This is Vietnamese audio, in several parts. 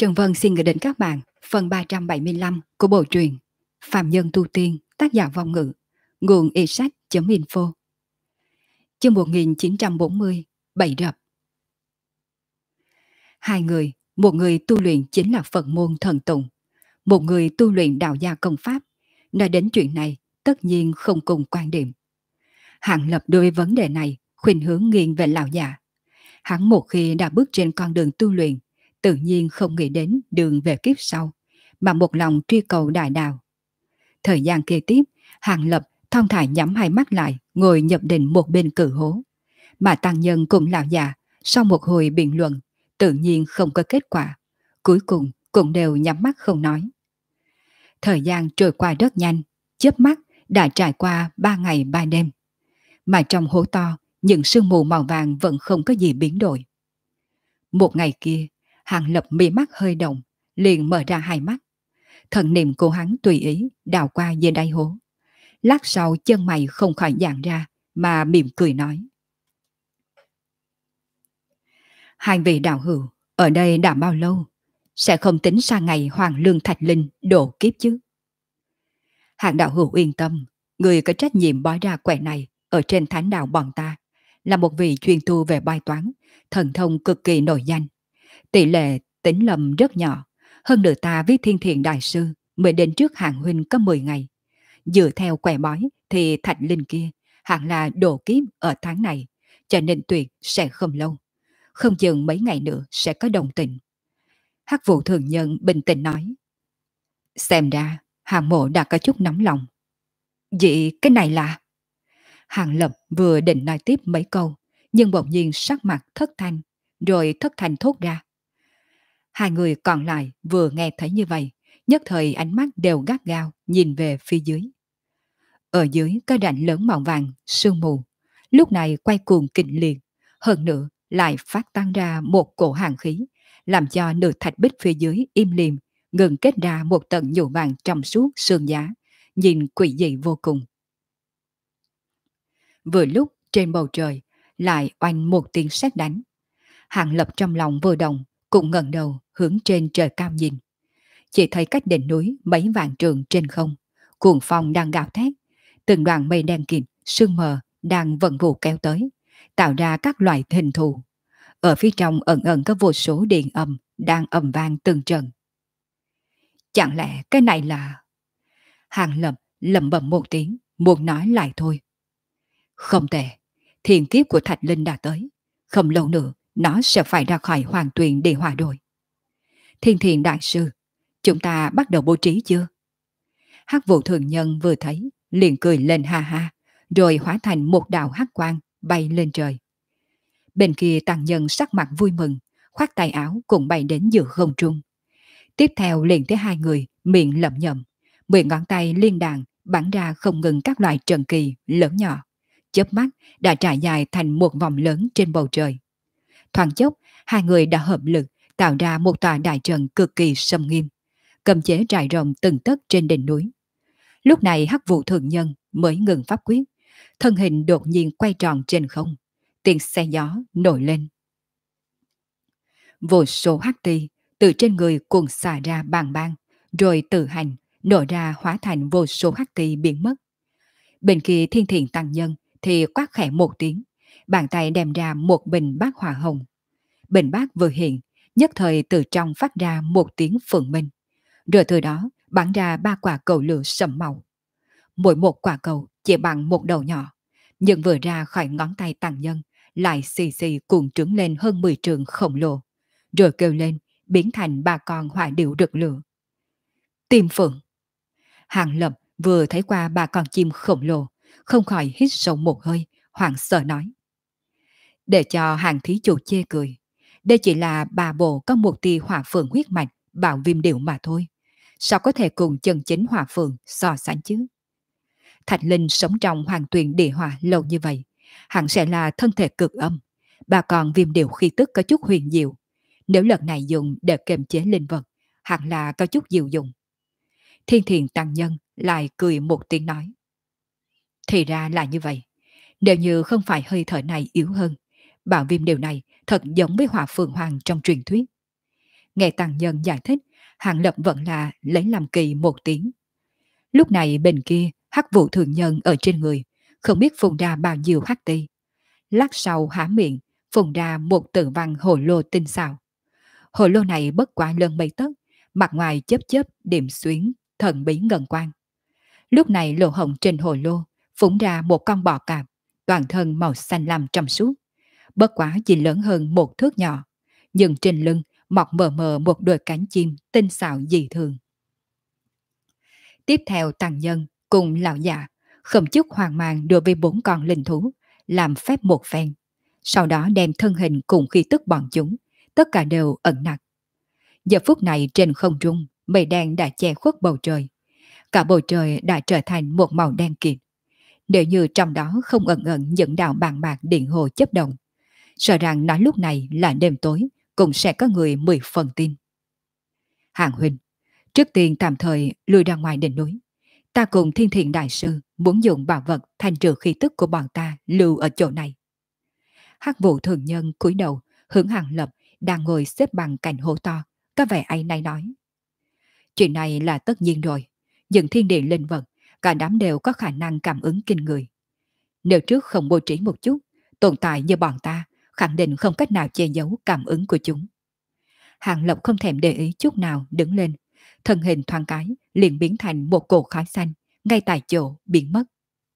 Trần Vân xin gửi đến các bạn phần 375 của bộ truyện Phạm Nhân Tu Tiên, tác giả Vong Ngữ, nguồn eSsách.info. Chương 1940, Bảy Rập. Hai người, một người tu luyện chính là Phật môn thần tụng, một người tu luyện đạo gia công pháp. Nói đến chuyện này, tất nhiên không cùng quan điểm. Hạng Lập đối với vấn đề này khuynh hướng nghiêng về lão già. Hắn một khi đã bước trên con đường tu luyện, tự nhiên không nghĩ đến đường về kiếp sau, mà một lòng truy cầu đại đạo. Thời gian kế tiếp, Hàng Lập thong thả nhắm hai mắt lại, ngồi nhập định một bên cử hố. Mà tăng nhân cùng lão già, sau một hồi biện luận, tự nhiên không có kết quả. Cuối cùng cũng đều nhắm mắt không nói. Thời gian trôi qua rất nhanh, chớp mắt đã trải qua 3 ngày 3 đêm. Mà trong hố to, những sương mù màu vàng vẫn không có gì biến đổi. Một ngày kia, Hàng Lập mí mắt hơi động, liền mở ra hai mắt. Thần niệm của hắn tùy ý đào qua dưới đáy hố. Lát sau chân mày không khỏi giãn ra, mà mỉm cười nói: Hai vị đạo hữu, ở đây đã bao lâu? Sẽ không tính sang ngày Hoàng Lương Thạch Linh độ kiếp chứ? Hạng đạo hữu yên tâm, người có trách nhiệm bói ra quẻ này ở trên thánh đạo bọn ta, là một vị chuyên tu về bài toán, thần thông cực kỳ nổi danh. Tỷ lệ tính lầm rất nhỏ, hơn nữa ta với Thiên Thiện Đại Sư mới đến trước Hạng huynh có 10 ngày. Dựa theo quẻ bói thì Thạch Linh kia hẳn là độ kiếp ở tháng này, cho nên tuyệt sẽ không lâu. Không chừng mấy ngày nữa sẽ có đồng tình. Hắc Vụ Thường Nhân bình tĩnh nói: Xem ra Hàng mộ đã có chút nóng lòng. Vậy cái này là... Hàng Lập vừa định nói tiếp mấy câu, nhưng bỗng nhiên sắc mặt thất thanh, rồi thất thanh thốt ra. Hai người còn lại vừa nghe thấy như vậy, nhất thời ánh mắt đều gắt gao nhìn về phía dưới. Ở dưới có rãnh lớn màu vàng, sương mù, lúc này quay cuồng kịch liệt, hơn nữa lại phát tăng ra một cổ hàn khí, làm cho nửa thạch bích phía dưới im lìm, ngừng kết ra một tầng nhũ vàng trong suốt sương giá, nhìn quỷ dị vô cùng. Vừa lúc trên bầu trời lại oanh một tiếng sét đánh. Hàng Lập trong lòng vừa động, cũng ngẩng đầu hướng trên trời cao nhìn. Chỉ thấy cách đỉnh núi mấy vạn trường trên không, cuồng phong đang gào thét, từng đoàn mây đen kịt, sương mờ đang vận vụ kéo tới, tạo ra các loại hình thù. Ở phía trong ẩn ẩn có vô số điện âm đang ầm vang từng trận. Chẳng lẽ cái này là... Hàng Lập lẩm bẩm một tiếng, muốn nói lại thôi. Không tệ, thiên kiếp của Thạch Linh đã tới. Không lâu nữa, nó sẽ phải ra khỏi hoàng tuyền để hòa đổi. Thiên Thiện Đại Sư, chúng ta bắt đầu bố trí chưa? Hắc Vụ Thường Nhân vừa thấy, liền cười lên ha ha, rồi hóa thành một đạo hắc quang bay lên trời. Bên kia tăng nhân sắc mặt vui mừng, khoác tay áo cùng bay đến giữa không trung. Tiếp theo liền thấy hai người miệng lẩm nhẩm, 10 ngón tay liên đàn bắn ra không ngừng các loại trận kỳ lớn nhỏ, chớp mắt đã trải dài thành một vòng lớn trên bầu trời. Thoáng chốc, hai người đã hợp lực tạo ra một tòa đại trận cực kỳ sâm nghiêm, cầm chế trải rộng từng tấc trên đỉnh núi. Lúc này Hắc Vụ Thường Nhân mới ngừng pháp quyết, thân hình đột nhiên quay tròn trên không, tiếng xe gió nổi lên. Vô số hắc ti từ trên người cuồn xả ra bàng bang, rồi tự hành nổ ra hóa thành vô số hắc ti biến mất. Bên kia Thiên Thiện Tăng Nhân thì quát khẽ một tiếng, bàn tay đem ra một bình bát hỏa hồng. Bình bát vừa hiện, nhất thời từ trong phát ra một tiếng phượng minh, rồi từ đó bắn ra 3 quả cầu lửa sẫm màu. Mỗi một quả cầu chỉ bằng một đầu nhỏ, nhưng vừa ra khỏi ngón tay Tăng Nhân lại xì xì cuộn trứng lên hơn 10 trường khổng lồ, rồi kêu lên biến thành 3 con hỏa điểu rực lửa. Tim phượng. Hàng Lập vừa thấy qua 3 con chim khổng lồ, không khỏi hít sâu một hơi, hoảng sợ nói: Để cho hàng thí chủ chê cười, đây chỉ là 3 bộ có một tia hỏa phượng huyết mạch bảo viêm điệu mà thôi, sao có thể cùng chân chính hỏa phượng so sánh chứ? Thạch Linh sống trong hoàng tuyền địa hỏa lâu như vậy, hẳn sẽ là thân thể cực âm. Bà còn viêm điệu khí tức có chút huyền diệu, nếu lần này dùng để kiềm chế linh vật, hẳn là có chút diệu dụng. Thiên Thiện Tăng Nhân lại cười một tiếng nói: Thì ra là như vậy, nếu như không phải hơi thở này yếu hơn, bảo viêm điều này thật giống với hỏa phượng hoàng trong truyền thuyết. Nghe tăng nhân giải thích, Hàng Lập vẫn là lấy làm kỳ một tiếng. Lúc này bên kia, hắc vụ thường nhân ở trên người, không biết phun ra bao nhiêu hắc ti. Lát sau há miệng, phun ra một tử văn hồ lô tinh xảo. Hồ lô này bất quá lớn mấy tấc, mặt ngoài chớp chớp điểm xuyến, thần bí ngân quang. Lúc này lỗ hổng trên hồ lô phúng ra một con bò cạp, toàn thân màu xanh lam trong suốt, bất quá chỉ lớn hơn một thước nhỏ, nhưng trên lưng mọc mờ mờ một đôi cánh chim tinh xảo dị thường. Tiếp theo tăng nhân cùng lão già không chút hoang mang đưa với bốn con linh thú, làm phép một phen. Sau đó đem thân hình cùng khí tức bọn chúng, tất cả đều ẩn nặc. Giờ phút này trên không trung, mây đen đã che khuất bầu trời. Cả bầu trời đã trở thành một màu đen kịt. Nếu như trong đó không ẩn ẩn những đạo bàn bạc điện hồ chấp động, sợ rằng nói lúc này là đêm tối, cũng sẽ có người 10 phần tin. Hàng huynh, trước tiên tạm thời lui ra ngoài đỉnh núi. Ta cùng Thiên Thiện Đại Sư muốn dùng bảo vật thanh trừ khí tức của bọn ta lưu ở chỗ này. Hắc vụ thường nhân cúi đầu hướng Hàng Lập đang ngồi xếp bằng cạnh hố to, có vẻ áy náy nói. Chuyện này là tất nhiên rồi, những thiên địa linh vật, cả đám đều có khả năng cảm ứng kinh người. Nếu trước không bố trí một chút, tồn tại như bọn ta khẳng định không cách nào che giấu cảm ứng của chúng. Hàng Lập không thèm để ý chút nào đứng lên, thân hình thoáng cái liền biến thành một cột khói xanh, ngay tại chỗ biến mất.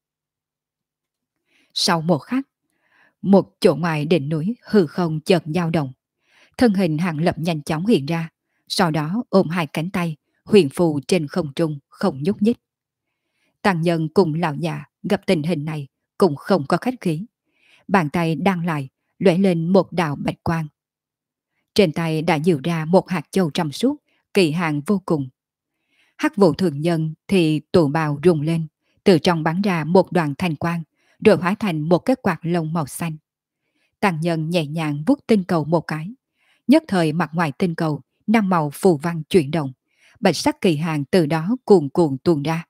Sau một khắc, một chỗ ngoài đỉnh núi hư không chợt dao động, thân hình Hàng Lập nhanh chóng hiện ra, sau đó ôm hai cánh tay, huyền phù trên không trung không nhúc nhích. Tăng nhân cùng lão già gặp tình hình này cũng không có khách khí, bàn tay đang lại lóe lên một đạo bạch quang. Trên tay đã dịu ra một hạt châu trong suốt, kỳ hạn vô cùng. Hắc vụ thường nhân thì tụ bào rung lên, từ trong bắn ra một đoàn thanh quang, rồi hóa thành một cái quạt lông màu xanh. Tăng nhân nhẹ nhàng vuốt tinh cầu một cái, nhất thời mặt ngoài tinh cầu năm màu phù văn chuyển động, bạch sắc kỳ hạn từ đó cuồn cuộn tuôn ra.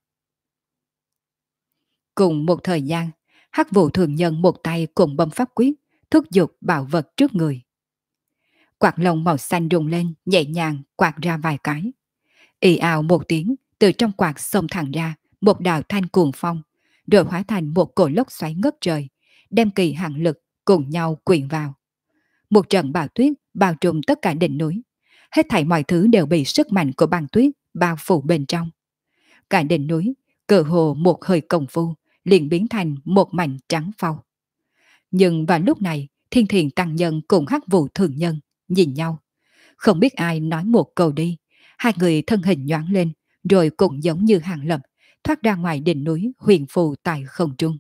Cùng một thời gian, hắc vụ thường nhân một tay cùng bấm pháp quyết, thúc giục bảo vật trước người. Quạt lông màu xanh rung lên, nhẹ nhàng quạt ra vài cái. Ì ào một tiếng, từ trong quạt xông thẳng ra một đạo thanh cuồng phong, rồi hóa thành một cổ lốc xoáy ngất trời, đem kỳ hạn lực cùng nhau quyện vào. Một trận bão tuyết bao trùm tất cả đỉnh núi, hết thảy mọi thứ đều bị sức mạnh của băng tuyết bao phủ bên trong. Cả đỉnh núi, cơ hồ một hơi công phu, liền biến thành một mảnh trắng phau. Nhưng vào lúc này, Thiên Thiện tăng nhân cùng hắc vụ thường nhân nhìn nhau, không biết ai nói một câu đi, hai người thân hình nhoáng lên, rồi cũng giống như Hàng Lập thoát ra ngoài đỉnh núi huyền phù tại không trung.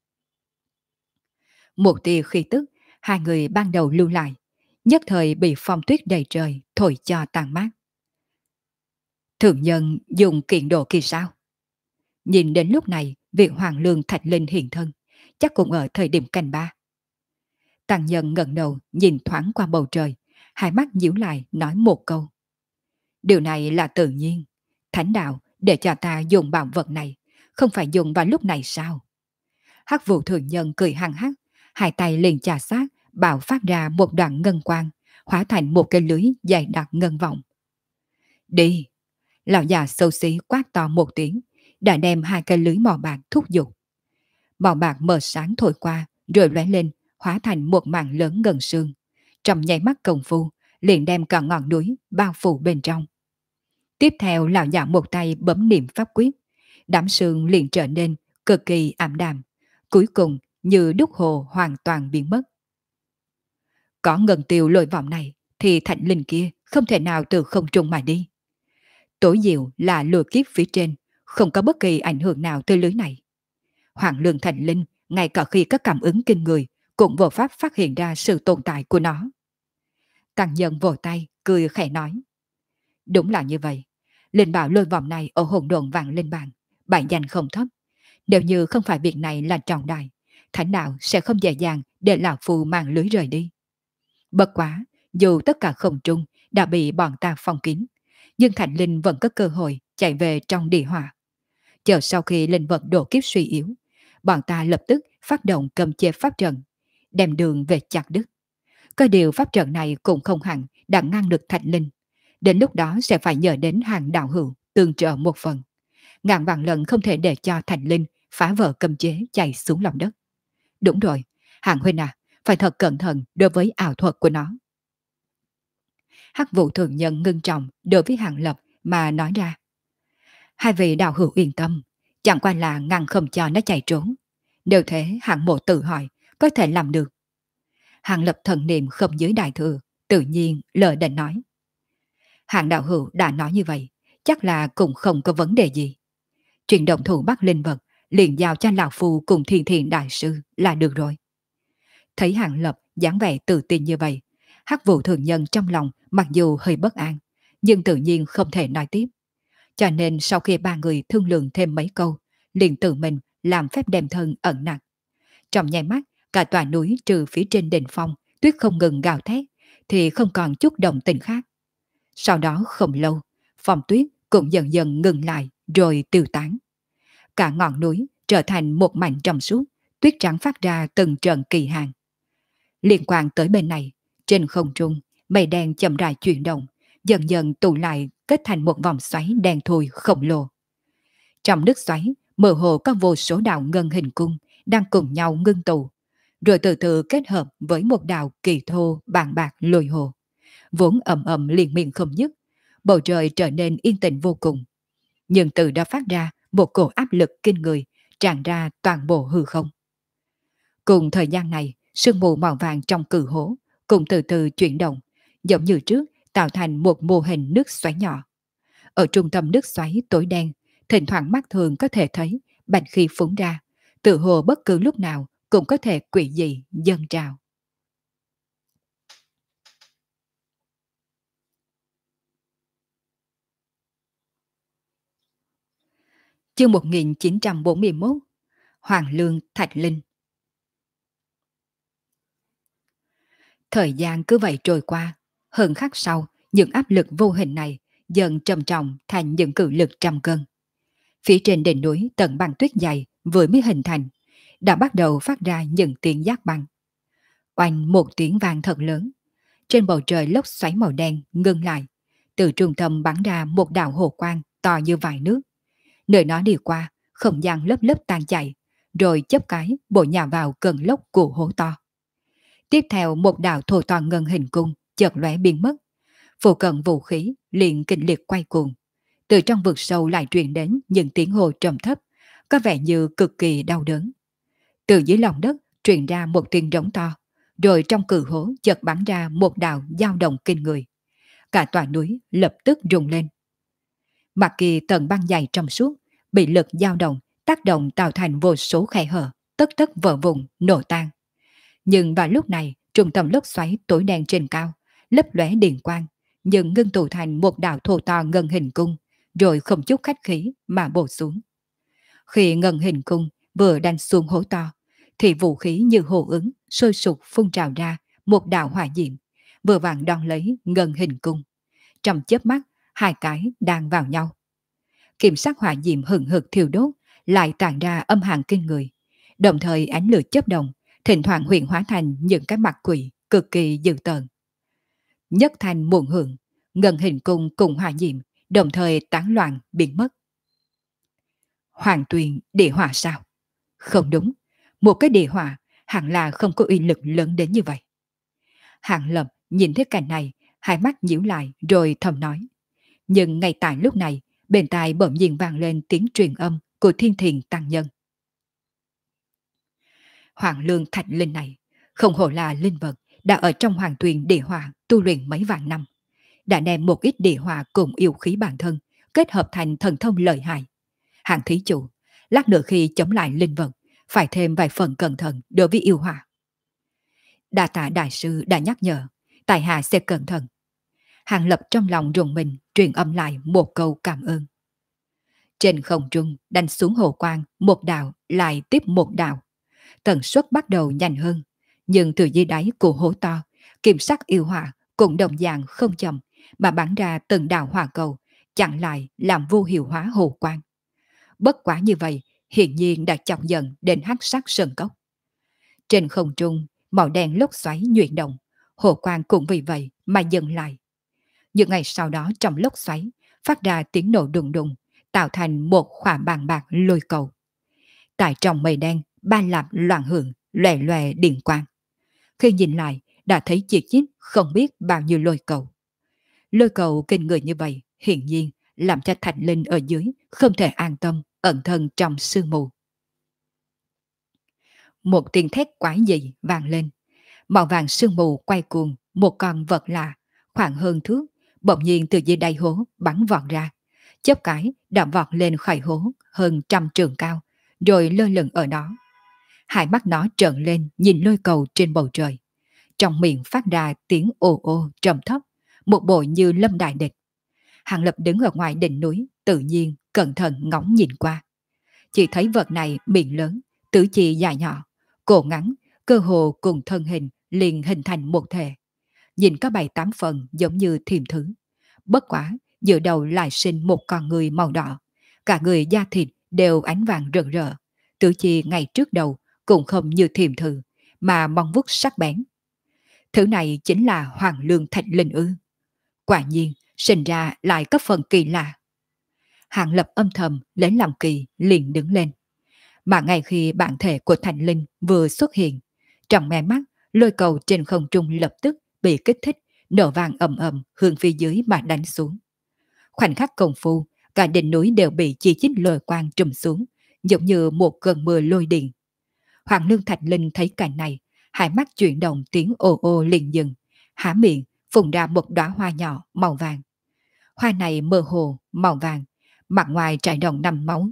Một tia khí tức, hai người ban đầu lưu lại, nhất thời bị phong tuyết đầy trời thổi cho tàn mát. Thượng nhân dùng kiện độ kỳ sao? Nhìn đến lúc này, việc Hoàng Lương Thạch Linh hiện thân, chắc cũng ở thời điểm canh ba. Tăng nhân ngẩng đầu nhìn thoáng qua bầu trời, hai mắt nhíu lại nói một câu. Điều này là tự nhiên. Thánh đạo để cho ta dùng bảo vật này, không phải dùng vào lúc này sao? Hắc vụ thường nhân cười hăng hắc, hai tay liền chà sát, bạo phát ra một đoạn ngân quang, hóa thành một cái lưới dày đặc ngân vọng. Đi! Lão già xấu xí quát to một tiếng, đã đem hai cái lưới màu bạc thúc giục. Màu bạc mờ sáng thổi qua, rồi lóe lên, hóa thành một mảng lớn gần sương. Trong nháy mắt công phu, liền đem cả ngọn núi bao phủ bên trong. Tiếp theo lão già một tay bấm niệm pháp quyết, đám sương liền trở nên cực kỳ ảm đạm, cuối cùng như đúc hồ hoàn toàn biến mất. Có ngân tiêu lôi vọng này, thì thạch linh kia không thể nào từ không trung mà đi. Tối diệu là lừa kiếp phía trên, không có bất kỳ ảnh hưởng nào tới lưới này. Hoàng Lương Thành Linh, ngay cả khi có cảm ứng kinh người, cũng vô pháp phát hiện ra sự tồn tại của nó. Tăng nhân vỗ tay, cười khẽ nói. Đúng là như vậy. Linh bảo lôi vòng này ở hồn đồn vàng lên bàn, bản danh không thấp. Nếu như không phải việc này là trọng đại, thánh đạo sẽ không dễ dàng để lão phù mang lưới rời đi. Bất quá, dù tất cả không trung đã bị bọn ta phong kín, nhưng Thành Linh vẫn có cơ hội chạy về trong địa hỏa. Chờ sau khi linh vật độ kiếp suy yếu, bọn ta lập tức phát động cầm chế pháp trận, đem đường về chặt đứt. Có điều pháp trận này cũng không hẳn đã ngăn được Thạch Linh, Đến lúc đó sẽ phải nhờ đến hàng đạo hữu tương trợ một phần. Ngàn vạn lần không thể để cho Thành Linh phá vỡ cấm chế chạy xuống lòng đất. Đúng rồi, Hàng huynh à, phải thật cẩn thận đối với ảo thuật của nó. Hắc vụ thường nhân ngưng trọng đối với Hàng Lập mà nói ra. Hai vị đạo hữu yên tâm, chẳng qua là ngăn không cho nó chạy trốn. Nếu thế Hạng Mộ tự hỏi, có thể làm được. Hàng Lập thần niệm không dưới đại thừa, tự nhiên lờ đệnh nói. Hạng đạo hữu đã nói như vậy, chắc là cũng không có vấn đề gì. Chuyện động thủ bắt linh vật, liền giao cho lão phu cùng thiên thiền đại sư là được rồi. Thấy Hạng Lập dáng vẻ tự tin như vậy, Hắc vụ thường nhân trong lòng mặc dù hơi bất an, nhưng tự nhiên không thể nói tiếp. Cho nên sau khi ba người thương lượng thêm mấy câu, liền tự mình làm phép đem thân ẩn nặc. Trong nháy mắt, cả tòa núi trừ phía trên đỉnh phong, tuyết không ngừng gào thét, thì không còn chút động tình khác. Sau đó không lâu, phong tuyết cũng dần dần ngừng lại rồi tiêu tán. Cả ngọn núi trở thành một mảnh trong suốt, tuyết trắng phát ra từng trận kỳ hàng. Liên quan tới bên này, trên không trung, mây đen chậm rãi chuyển động, dần dần tụ lại kết thành một vòng xoáy đen thui khổng lồ. Trong nước xoáy, mơ hồ có vô số đạo ngân hình cung đang cùng nhau ngưng tụ, rồi từ từ kết hợp với một đạo kỳ thô bàn bạc lồi hồ, vốn ầm ầm liền miệng không dứt, bầu trời trở nên yên tĩnh vô cùng. Nhưng từ đó phát ra một cổ áp lực kinh người, tràn ra toàn bộ hư không. Cùng thời gian này, sương mù màu vàng trong cử hố cùng từ từ chuyển động, giống như trước tạo thành một mô hình nước xoáy nhỏ. Ở trung tâm nước xoáy tối đen, thỉnh thoảng mắt thường có thể thấy bạch khí phúng ra, tự hồ bất cứ lúc nào cũng có thể quỷ dị dâng trào. Chương 1941, Hoàng Lương Thạch Linh. Thời gian cứ vậy trôi qua, hơn khắc sau, những áp lực vô hình này dần trầm trọng thành những cự lực trăm cân. Phía trên đỉnh núi tận băng tuyết dày vừa mới hình thành, đã bắt đầu phát ra những tiếng giác băng. Oanh một tiếng vang thật lớn, trên bầu trời lốc xoáy màu đen ngưng lại, từ trung tâm bắn ra một đạo hồ quang to như vải nước. Nơi nó đi qua, không gian lớp lớp tan chảy, rồi chớp cái bổ nhào vào cơn lốc của hố to. Tiếp theo một đạo thô to ngân hình cung chợt lóe biến mất. Phụ cận vũ khí liền kịch liệt quay cuồng. Từ trong vực sâu lại truyền đến những tiếng hồ trầm thấp, có vẻ như cực kỳ đau đớn. Từ dưới lòng đất truyền ra một tiếng rống to, rồi trong cử hố chợt bắn ra một đạo dao động kinh người. Cả tòa núi lập tức rung lên. Mặt kỳ tầng băng dày trong suốt, bị lực dao động tác động tạo thành vô số khe hở, tất tất vỡ vụn nổ tan. Nhưng vào lúc này, trung tâm lốc xoáy tối đen trên cao, lấp lóe điện quang, nhưng ngưng tụ thành một đạo thô to ngân hình cung, rồi không chút khách khí mà bổ xuống. Khi ngân hình cung vừa đánh xuống hố to, thì vũ khí như hồ ứng sôi sục phun trào ra một đạo hỏa diệm, vừa vặn đón lấy ngân hình cung. Trong chớp mắt, hai cái đang vào nhau. Kiểm sắc hỏa diệm hừng hực thiêu đốt, lại tản ra âm hàn kinh người. Đồng thời ánh lửa chớp động, thỉnh thoảng huyện hóa thành những cái mặt quỷ cực kỳ dữ tợn. Nhất thành muộn hưởng, ngân hình cung cùng hỏa diệm đồng thời tán loạn biến mất. Hoàng tuyền địa hỏa sao? Không đúng, một cái địa hỏa hẳn là không có uy lực lớn đến như vậy. Hạng Lập nhìn thấy cảnh này, hai mắt nhíu lại rồi thầm nói. Nhưng ngay tại lúc này, bên tai bỗng nhiên vang lên tiếng truyền âm của Thiên Thiền tăng nhân. Hoàng Lương Thạch Linh này, không hổ là linh vật đã ở trong hoàng tuyền địa hỏa tu luyện mấy vạn năm, đã đem một ít địa hỏa cùng yêu khí bản thân kết hợp thành thần thông lợi hại. Hạng thí chủ, lát nữa khi chống lại linh vật, phải thêm vài phần cẩn thận đối với yêu hỏa. Đa tạ đại sư đã nhắc nhở, tại hạ sẽ cẩn thận. Hàng Lập trong lòng rùng mình truyền âm lại một câu cảm ơn. Trên không trung đánh xuống hồ quang, một đạo lại tiếp một đạo. Tần suất bắt đầu nhanh hơn, nhưng từ dưới đáy của hố to, kiểm sắc yêu hỏa cũng đồng dạng không chậm mà bắn ra từng đạo hỏa cầu, chặn lại làm vô hiệu hóa hồ quang. Bất quá như vậy, hiển nhiên đã chọc giận đến hắc sắc sơn cốc. Trên không trung, màu đen lốc xoáy nhuyễn động, hồ quang cũng vì vậy mà dừng lại. Những ngày sau đó trong lốc xoáy, phát ra tiếng nổ đùng đùng, tạo thành một khỏa bàn bạc lôi cầu. Tại trong mây đen, ba lạp loạn hưởng, lòe lòe điện quang. Khi nhìn lại, đã thấy chi chít không biết bao nhiêu lôi cầu. Lôi cầu kinh người như vậy, hiển nhiên làm cho Thạch Linh ở dưới không thể an tâm, ẩn thân trong sương mù. Một tiếng thét quái dị vang lên. Màu vàng sương mù quay cuồng, một con vật lạ, khoảng hơn thước, bỗng nhiên từ dưới đáy hố bắn vọt ra. Chớp cái đã vọt lên khỏi hố hơn 100 trượng cao, rồi lơ lửng ở đó. Hai mắt nó trợn lên nhìn lôi cầu trên bầu trời. Trong miệng phát ra tiếng ồ ô trầm thấp, một bộ như lâm đại địch. Hàng Lập đứng ở ngoài đỉnh núi, tự nhiên cẩn thận ngóng nhìn qua. Chỉ thấy vật này miệng lớn, tứ chi dài nhỏ, cổ ngắn, cơ hồ cùng thân hình liền hình thành một thể. Nhìn có 7-8 phần giống như thiềm thứ. Bất quá, giữa đầu lại sinh một con người màu đỏ. Cả người da thịt đều ánh vàng rực rỡ. Tứ chi ngay trước đầu cũng không như thiềm thứ, mà mong vuốt sắc bén. Thứ này chính là Hoàng Lương Thạch Linh ư. Quả nhiên, sinh ra lại có phần kỳ lạ. Hạng Lập âm thầm lấy làm kỳ liền đứng lên. Mà ngay khi bản thể của Thành Linh vừa xuất hiện, trong mé mắt, lôi cầu trên không trung lập tức bị kích thích, nổ vàng ầm ầm hướng phía dưới mà đánh xuống. Khoảnh khắc công phu, cả đỉnh núi đều bị chi chít lôi quang trùm xuống, giống như một cơn mưa lôi điện. Hoàng Lương Thạch Linh thấy cảnh này, hai mắt chuyển động tiếng ồ ô liền dừng, há miệng phun ra một đóa hoa nhỏ màu vàng. Hoa này mơ hồ màu vàng, mặt ngoài trải rộng 5 máu.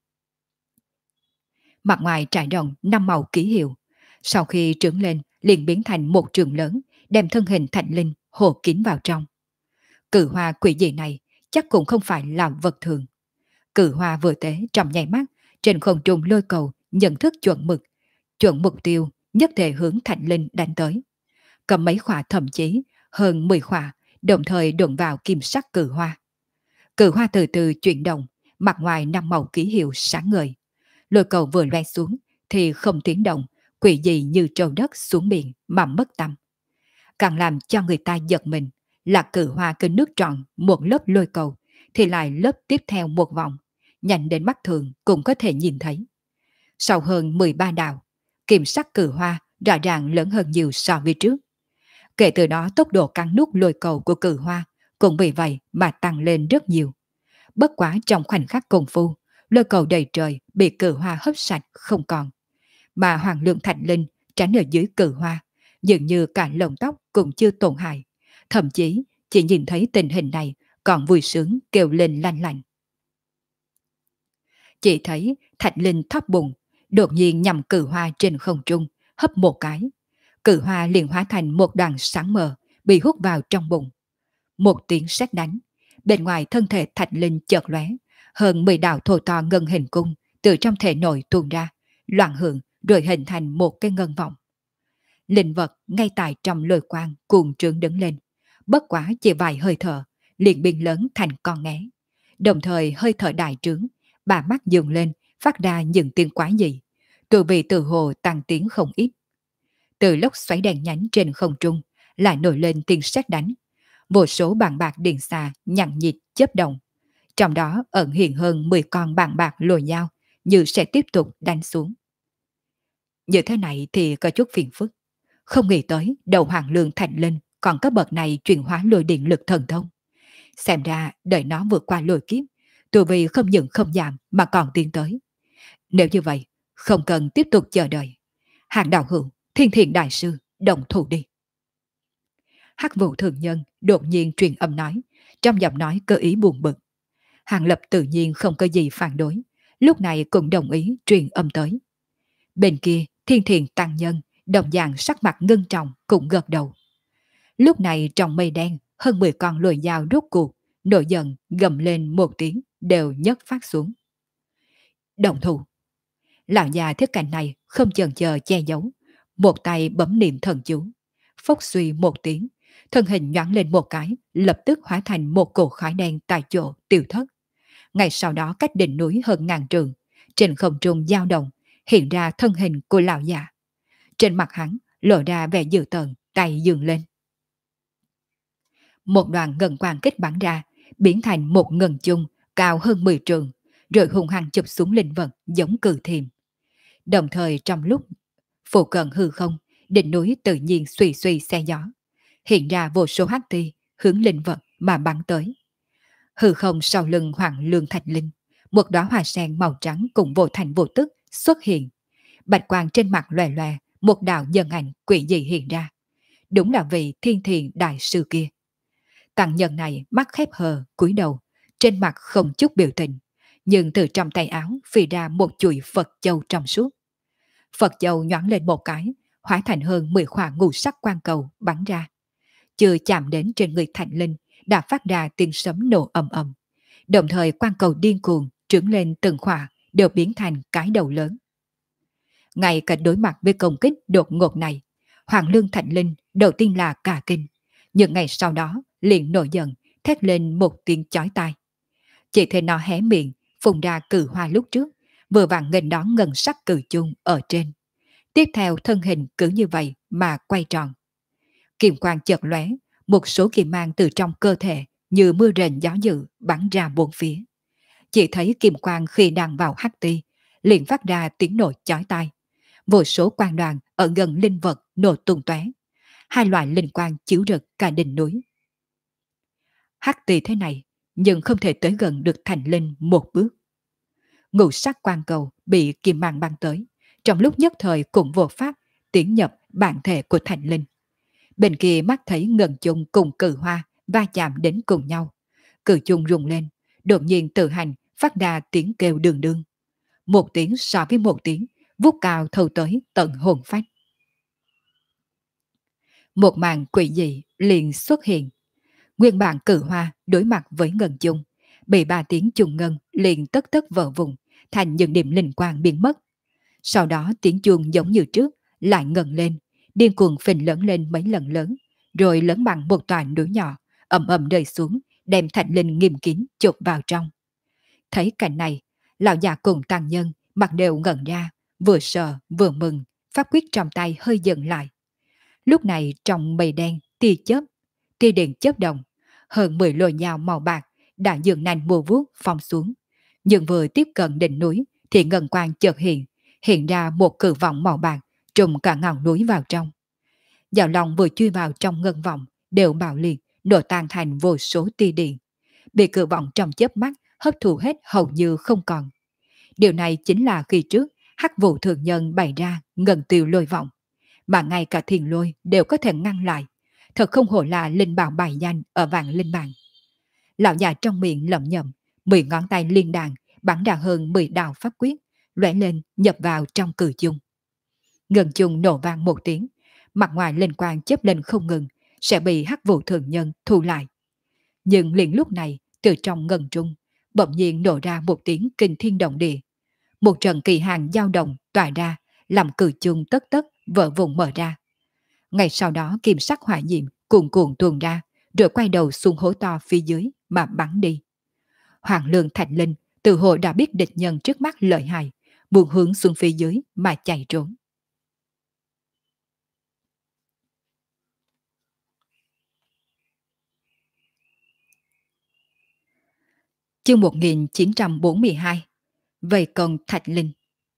Mặt ngoài trải rộng 5 màu ký hiệu. Sau khi trưởng lên, liền biến thành một trường lớn, đem thân hình Thạch Linh hồ kín vào trong. Cự hoa quỷ dị này chắc cũng không phải là vật thường. Cự hoa vừa tế trong nháy mắt, trên không trung lôi cầu nhận thức chuẩn mực, chuẩn mục tiêu nhất thể hướng Thạch Linh đánh tới. Cầm mấy khỏa thậm chí hơn 10 khỏa, đồng thời đụng vào kim sắc cự hoa. Cự hoa từ từ chuyển động, mặt ngoài 5 màu ký hiệu sáng ngời. Lôi cầu vừa loe xuống thì không tiếng động, quỷ dị như trâu đất xuống biển mà mất tâm. Càng làm cho người ta giật mình là cự hoa cứ nước trọn một lớp lôi cầu thì lại lớp tiếp theo một vòng, nhanh đến mắt thường cũng có thể nhìn thấy. Sau hơn 13 đạo, kiểm sắc cự hoa rõ ràng lớn hơn nhiều so với trước. Kể từ đó tốc độ cắn nuốt lôi cầu của cự hoa cũng vì vậy mà tăng lên rất nhiều. Bất quá trong khoảnh khắc công phu, lôi cầu đầy trời bị cự hoa hấp sạch không còn. Mà Hoàng Lương Thạch Linh tránh ở dưới cự hoa, dường như cả lông tóc cũng chưa tổn hại. Thậm chí chỉ nhìn thấy tình hình này còn vui sướng kêu lên lanh lành. Chỉ thấy Thạch Linh thấp bụng, đột nhiên nhằm cự hoa trên không trung, hấp một cái. Cự hoa liền hóa thành một đoàn sáng mờ, bị hút vào trong bụng. Một tiếng sét đánh, bên ngoài thân thể Thạch Linh chợt lóe, hơn 10 đạo thô to ngân hình cung từ trong thể nội tuôn ra, loạn hưởng rồi hình thành một cái ngân vọng. Linh vật ngay tại trong lôi quang cuồng trướng đứng lên, bất quá chỉ vài hơi thở, liền biến lớn thành con nghé. Đồng thời hơi thở đại trướng, bà mắt dừng lên, phát ra những tiếng quái dị. Từ vị từ hồ tăng tiếng không ít. Từ lốc xoáy đèn nhánh trên không trung, lại nổi lên tiếng sét đánh. Vô số bàn bạc điện xà nhặng nhịt chớp động. Trong đó ẩn hiện hơn 10 con bàn bạc lồi dao, như sẽ tiếp tục đánh xuống. Như thế này thì có chút phiền phức. Không nghĩ tới đầu Hoàng Lương Thành Linh còn có bậc này chuyển hóa lôi điện lực thần thông. Xem ra đợi nó vượt qua lôi kiếp, tu vi không những không giảm mà còn tiến tới. Nếu như vậy, không cần tiếp tục chờ đợi. Hàng đạo hữu, thiên thiện đại sư, đồng thủ đi. Hắc vụ thường nhân đột nhiên truyền âm nói, trong giọng nói cơ ý buồn bực. Hàng Lập tự nhiên không có gì phản đối, lúc này cũng đồng ý truyền âm tới. Bên kia, thiên thiện tăng nhân, đồng dạng sắc mặt ngưng trọng cũng gật đầu. Lúc này trong mây đen, hơn 10 con lùi dao rút cuộc, nổi giận gầm lên một tiếng, đều nhấc phát xuống. Động thủ. Lão già thiết cảnh này không chần chờ che giấu, một tay bấm niệm thần chú. Phốc suy một tiếng, thân hình nhoáng lên một cái, lập tức hóa thành một cột khói đen tại chỗ tiêu thất. Ngay sau đó cách đỉnh núi hơn 1000 trượng, trên không trung dao động, hiện ra thân hình của lão già. Trên mặt hắn lộ ra vẻ dữ tợn, tay dường lên. Một đoàn ngân quang kích bắn ra, biến thành một ngân chung cao hơn 10 trường, rồi hung hăng chụp xuống linh vật giống cự thiềm. Đồng thời trong lúc phụ cận hư không, đỉnh núi tự nhiên suy suy xe gió, hiện ra vô số hắc ti hướng linh vật mà bắn tới. Hư không sau lưng Hoàng Lương Thạch Linh, một đóa hoa sen màu trắng cùng vô thành vô tức xuất hiện. Bạch quang trên mặt lòe lòe, một đạo nhân ảnh quỷ dị hiện ra. Đúng là vị thiên thiền đại sư kia. Tăng nhân này mắt khép hờ, cúi đầu, trên mặt không chút biểu tình, nhưng từ trong tay áo phi ra một chuỗi Phật châu trong suốt. Phật châu nhoáng lên một cái, hóa thành hơn 10 khỏa ngũ sắc quang cầu bắn ra. Chưa chạm đến trên người Thạch Linh, đã phát ra tiếng sấm nổ ầm ầm. Đồng thời quang cầu điên cuồng trướng lên từng khỏa đều biến thành cái đầu lớn. Ngay cả đối mặt với công kích đột ngột này, Hoàng Lương Thạch Linh đầu tiên là cả kinh, nhưng ngày sau đó liền nổi giận, thét lên một tiếng chói tai. Chỉ thấy nó hé miệng, phun ra cử hoa lúc trước, vừa vặn nghênh đón ngân sắc cử chung ở trên. Tiếp theo thân hình cứ như vậy mà quay tròn. Kiềm quang chợt lóe, một số kiềm mang từ trong cơ thể như mưa rền gió dữ bắn ra bốn phía. Chỉ thấy kiềm quang khi đang vào hắc ti, liền phát ra tiếng nổ chói tai. Vô số quang đoàn ở gần linh vật nổ tung tóe. Hai loại linh quang chiếu rực cả đỉnh núi. Hắc ti thế này, nhưng không thể tới gần được Thành Linh một bước. Ngũ sắc quang cầu bị kim mang băng tới, trong lúc nhất thời cũng vô pháp tiến nhập bản thể của Thành Linh. Bên kia mắt thấy ngân chung cùng cử hoa va chạm đến cùng nhau. Cử chung rung lên, đột nhiên tự hành phát ra tiếng kêu đường đương. Một tiếng so với một tiếng, vút cao thâu tới tận hồn phách. Một màn quỷ dị liền xuất hiện. Nguyên bản cử hoa đối mặt với ngân chung, bị ba tiếng chung ngân liền tất tất vỡ vùng, thành những điểm linh quang biến mất. Sau đó tiếng chuông giống như trước, lại ngân lên, điên cuồng phình lớn lên mấy lần lớn, rồi lớn bằng một tòa núi nhỏ, ầm ầm rơi xuống, đem Thạch Linh nghiêm kín chụp vào trong. Thấy cảnh này, lão già cùng tăng nhân mặt đều ngẩn ra, vừa sợ vừa mừng, pháp quyết trong tay hơi dừng lại. Lúc này trong mây đen, tia điện chớp động, hơn 10 lồi nhào màu bạc đã dường nành mùa vuốt phong xuống. Nhưng vừa tiếp cận đỉnh núi thì ngân quang chợt hiện ra một cự vọng màu bạc trùm cả ngọn núi vào trong. Dạo lòng vừa chui vào trong ngân vọng đều bạo liệt, nổ tan thành vô số tia điện, bị cự vọng trong chớp mắt hấp thụ hết hầu như không còn. Điều này chính là khi trước Hắc Vụ Thượng Nhân bày ra ngân tiêu lôi vọng, mà ngay cả thiền lôi đều có thể ngăn lại. Thật không hổ là linh bảo bài danh ở vạn linh bảng. Lão già trong miệng lẩm nhẩm, 10 ngón tay liên đàn bắn ra hơn 10 đạo pháp quyết, lóe lên nhập vào trong cử chung. Ngân chung nổ vang một tiếng, mặt ngoài linh quang chớp lên không ngừng, sẽ bị Hắc Vụ Thượng Nhân thu lại. Nhưng liền lúc này, từ trong ngân trung, bỗng nhiên nổ ra một tiếng kinh thiên động địa. Một trận kỳ hàng dao động tỏa ra, làm cử chung tất tất vỡ vùng mở ra. Ngay sau đó kim sắc hỏa diệm cuồn cuộn tuôn ra, rồi quay đầu xuống hố to phía dưới mà bắn đi. Hoàng Lương Thạch Linh từ hồi đã biết địch nhân trước mắt lợi hại, buông hướng xuống phía dưới mà chạy trốn. Chương 1942. Vây công Thạch Linh.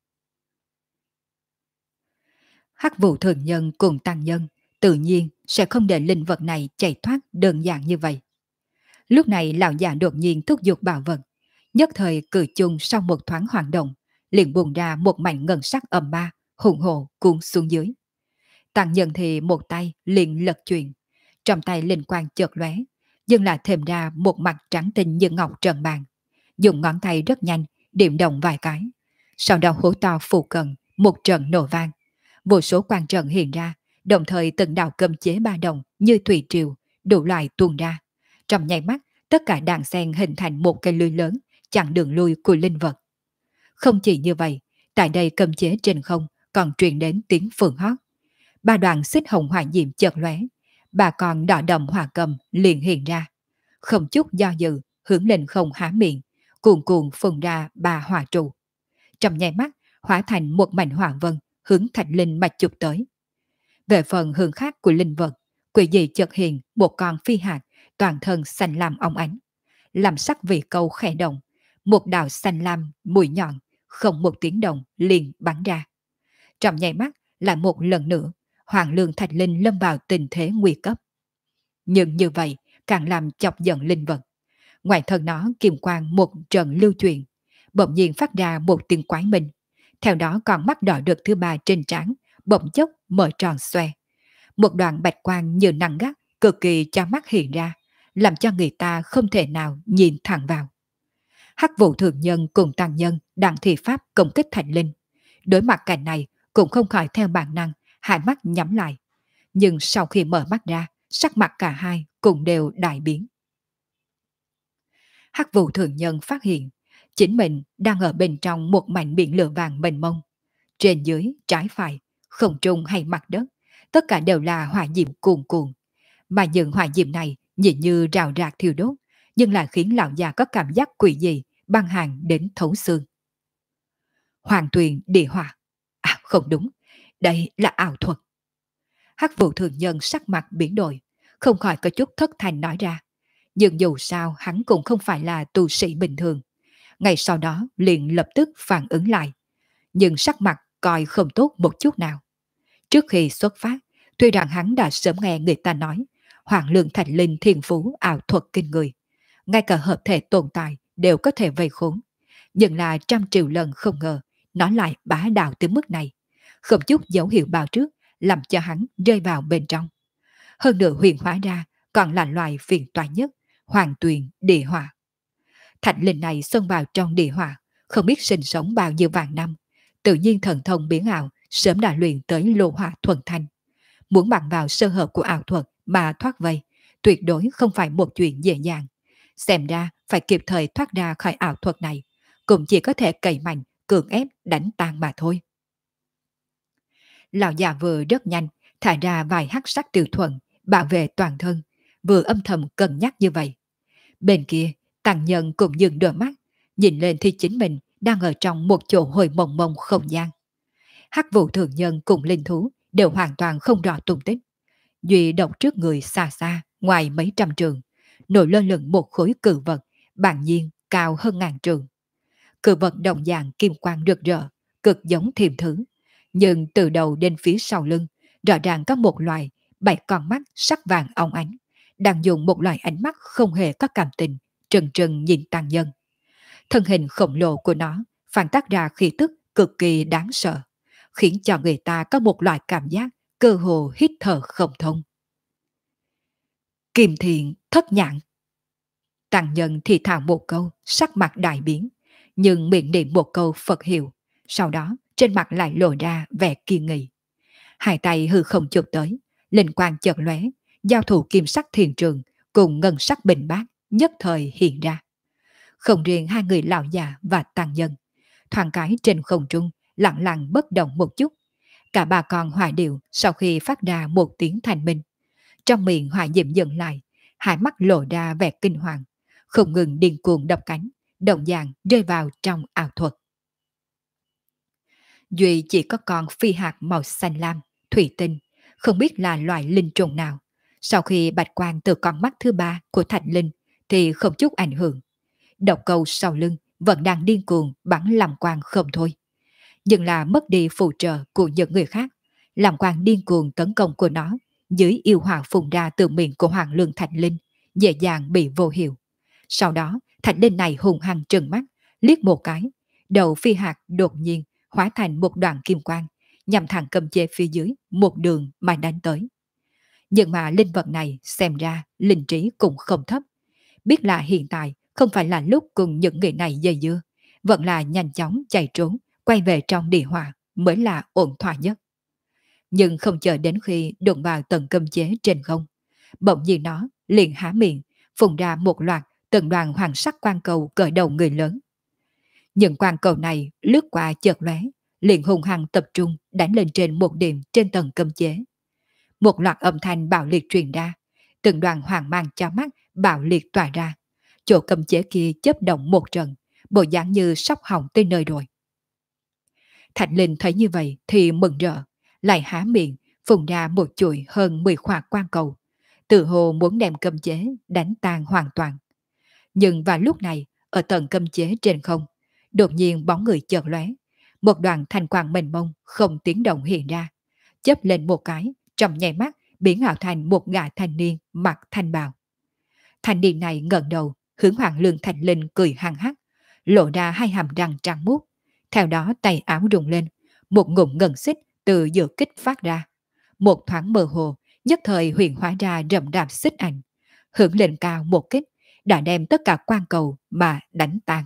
Hắc Vụ Thường Nhân cùng Tăng Nhân tự nhiên sẽ không để linh vật này chạy thoát đơn giản như vậy. Lúc này lão già đột nhiên thúc giục bảo vật, nhất thời cử chung sau một thoáng hoạt động, liền buông ra một mảnh ngân sắc ầm ba, hùng hồ cuốn xuống dưới. Tăng Nhân thì một tay liền lật chuyển, trong tay linh quang chợt lóe, nhưng lại thêm ra một mặt trắng tinh như ngọc trần bàn, dùng ngón tay rất nhanh điểm động vài cái. Sau đó hố to phụ cận một trận nổ vang, vô số quang trận hiện ra, đồng thời từng đạo cấm chế ba động như thủy triều đủ loại tuôn ra. Trong nháy mắt, tất cả đàn sen hình thành một cây lưới lớn chặn đường lui của linh vật. Không chỉ như vậy, tại đây cấm chế trên không còn truyền đến tiếng phượng hót. Ba đoàn xích hồng hỏa diệm chợt lóe, bà con đỏ đậm hỏa cầm liền hiện ra, không chút do dự hướng lên không há miệng, cuồn cuộn phun ra ba hỏa trụ. Trong nháy mắt hóa thành một mảnh hỏa vân hướng Thạch Linh mà chụp tới. Về phần hướng khác của linh vật, quỷ dị chợt hiện một con phi hạt toàn thân xanh lam óng ánh, làm sắc vị câu khẽ động, một đạo xanh lam mũi nhọn, không một tiếng động liền bắn ra. Trong nháy mắt, lại một lần nữa, Hoàng Lương Thạch Linh lâm vào tình thế nguy cấp. Nhưng như vậy càng làm chọc giận linh vật. Ngoài thân nó kiềm quang một trận lưu truyền, bỗng nhiên phát ra một tiếng quái minh. Theo đó con mắt đỏ đực thứ ba trên trán bỗng chốc mở tròn xoe. Một đoạn bạch quang như năng gắt, cực kỳ cho mắt hiện ra, làm cho người ta không thể nào nhìn thẳng vào. Hắc vụ thường nhân cùng tăng nhân đặng thị pháp công kích Thành Linh. Đối mặt cảnh này cũng không khỏi theo bản năng, hai mắt nhắm lại. Nhưng sau khi mở mắt ra, sắc mặt cả hai cũng đều đại biến. Hắc vụ thường nhân phát hiện, chính mình đang ở bên trong một mảnh biển lửa vàng mênh mông. Trên dưới, trái phải, không trung hay mặt đất, tất cả đều là hỏa diệm cuồn cuộn. Mà những hỏa diệm này nhìn như rào rạc thiêu đốt, nhưng lại khiến lão già có cảm giác quỷ dị, băng hàng đến thấu xương. Hoàng tuyền địa hỏa. À không đúng, đây là ảo thuật. Hắc vụ thường nhân sắc mặt biến đổi, không khỏi có chút thất thành nói ra. Nhưng dù sao hắn cũng không phải là tu sĩ bình thường. Ngày sau đó liền lập tức phản ứng lại. Nhưng sắc mặt coi không tốt một chút nào. Trước khi xuất phát, tuy rằng hắn đã sớm nghe người ta nói Hoàng Lương Thạch Linh thiên phú ảo thuật kinh người. Ngay cả hợp thể tồn tại đều có thể vây khốn. Nhưng là 100 triệu lần không ngờ nó lại bá đạo tới mức này. Không chút dấu hiệu báo trước làm cho hắn rơi vào bên trong. Hơn nữa huyền hóa ra còn là loài phiền toái nhất, hoàng tuyền địa hỏa. Thạch Linh này xông vào trong địa hỏa, không biết sinh sống bao nhiêu vạn năm. Tự nhiên thần thông biến ảo sớm đã luyện tới lô hỏa thuần thanh. Muốn bằng vào sơ hở của ảo thuật mà thoát vây, tuyệt đối không phải một chuyện dễ dàng. Xem ra phải kịp thời thoát ra khỏi ảo thuật này, cũng chỉ có thể cậy mạnh, cưỡng ép đánh tan mà thôi. Lão già vừa rất nhanh, thả ra vài hắc sắc tiêu thuần, bảo vệ toàn thân, vừa âm thầm cân nhắc như vậy. Bên kia, Tăng Nhân cũng dừng đôi mắt, nhìn lên thì chính mình đang ở trong một chỗ hồi mông mông không gian. Hắc vụ thường nhân cùng linh thú đều hoàn toàn không rõ tung tích. Duy động trước người xa xa, ngoài mấy trăm trường, nổi lơ lửng một khối cự vật, bản nhiên cao hơn ngàn trường. Cự vật đồng dạng kim quang rực rỡ, cực giống thiềm thứ. Nhưng từ đầu đến phía sau lưng, rõ ràng có một loài 7 con mắt sắc vàng óng ánh, đang dùng một loại ánh mắt không hề có cảm tình, trừng trừng nhìn Tăng Nhân. Thân hình khổng lồ của nó phản tác ra khí tức cực kỳ đáng sợ, khiến cho người ta có một loại cảm giác cơ hồ hít thở không thông. Kim thiện thất nhãn. Tăng Nhân thì thào một câu, sắc mặt đại biến, nhưng miệng niệm một câu Phật hiệu, sau đó trên mặt lại lộ ra vẻ kiên nghị. Hai tay hư không chụp tới, linh quang chợt lóe, giao thủ kim sắc thiền trường cùng ngân sắc bình bát nhất thời hiện ra. Không riêng hai người lão già và Tăng Nhân, thoáng cái trên không trung lặng lặng bất động một chút. Cả ba con hỏa điệu sau khi phát ra một tiếng thanh minh, trong miệng hỏa diệm dừng lại, hai mắt lộ ra vẻ kinh hoàng, không ngừng điên cuồng đập cánh, đồng dạng rơi vào trong ảo thuật. Duy chỉ có con phi hạt màu xanh lam, thủy tinh, không biết là loài linh trùng nào. Sau khi bạch quang từ con mắt thứ ba của Thạch Linh thì không chút ảnh hưởng. Độc câu sau lưng vẫn đang điên cuồng bắn làm quang không thôi. Nhưng là mất đi phù trợ của những người khác, làm quang điên cuồng tấn công của nó dưới yêu hỏa phùng ra từ miệng của Hoàng Lương Thạch Linh, dễ dàng bị vô hiệu. Sau đó Thạch Linh này hùng hăng trừng mắt, liếc một cái, đầu phi hạt đột nhiên hóa thành một đoạn kim quang, nhằm thẳng cầm chế phía dưới một đường mà đánh tới. Nhưng mà linh vật này xem ra linh trí cũng không thấp, biết là hiện tại không phải là lúc cùng những người này dây dưa, vẫn là nhanh chóng chạy trốn, quay về trong địa hỏa mới là ổn thỏa nhất. Nhưng không chờ đến khi đụng vào tầng cơm chế trên không, bỗng nhiên nó liền há miệng, phun ra một loạt từng đoàn hoàng sắc quang cầu cỡ đầu người lớn. Những quang cầu này lướt qua chợt lóe, liền hùng hăng tập trung đánh lên trên một điểm trên tầng cơm chế. Một loạt âm thanh bạo liệt truyền ra, từng đoàn hoàng mang cho mắt bạo liệt tỏa ra. Chỗ cơm chế kia chớp động một trận, bộ dáng như sắp hỏng tới nơi rồi. Thạch Linh thấy như vậy thì mừng rỡ, lại há miệng, phun ra một chuỗi hơn 10 khỏa quang cầu. tự hồ muốn đem cấm chế đánh tan hoàn toàn. Nhưng vào lúc này, ở tầng cấm chế trên không, đột nhiên bóng người chợt lóe, một đoàn thanh quang mênh mông không tiếng động hiện ra, chớp lên một cái, trong nháy mắt biến ảo thành một gã thanh niên mặc thanh bào. Thanh niên này ngẩng đầu, hướng Hoàng Lương Thành Linh cười hăng hắc, lộ ra hai hàm răng trắng muốt. Theo đó tay áo rung lên, một ngụm ngân xích từ giữa kích phát ra. Một thoáng mơ hồ, nhất thời huyền hóa ra rậm rạp xích ảnh, hưởng lên cao một kích, đã đem tất cả quan cầu mà đánh tan.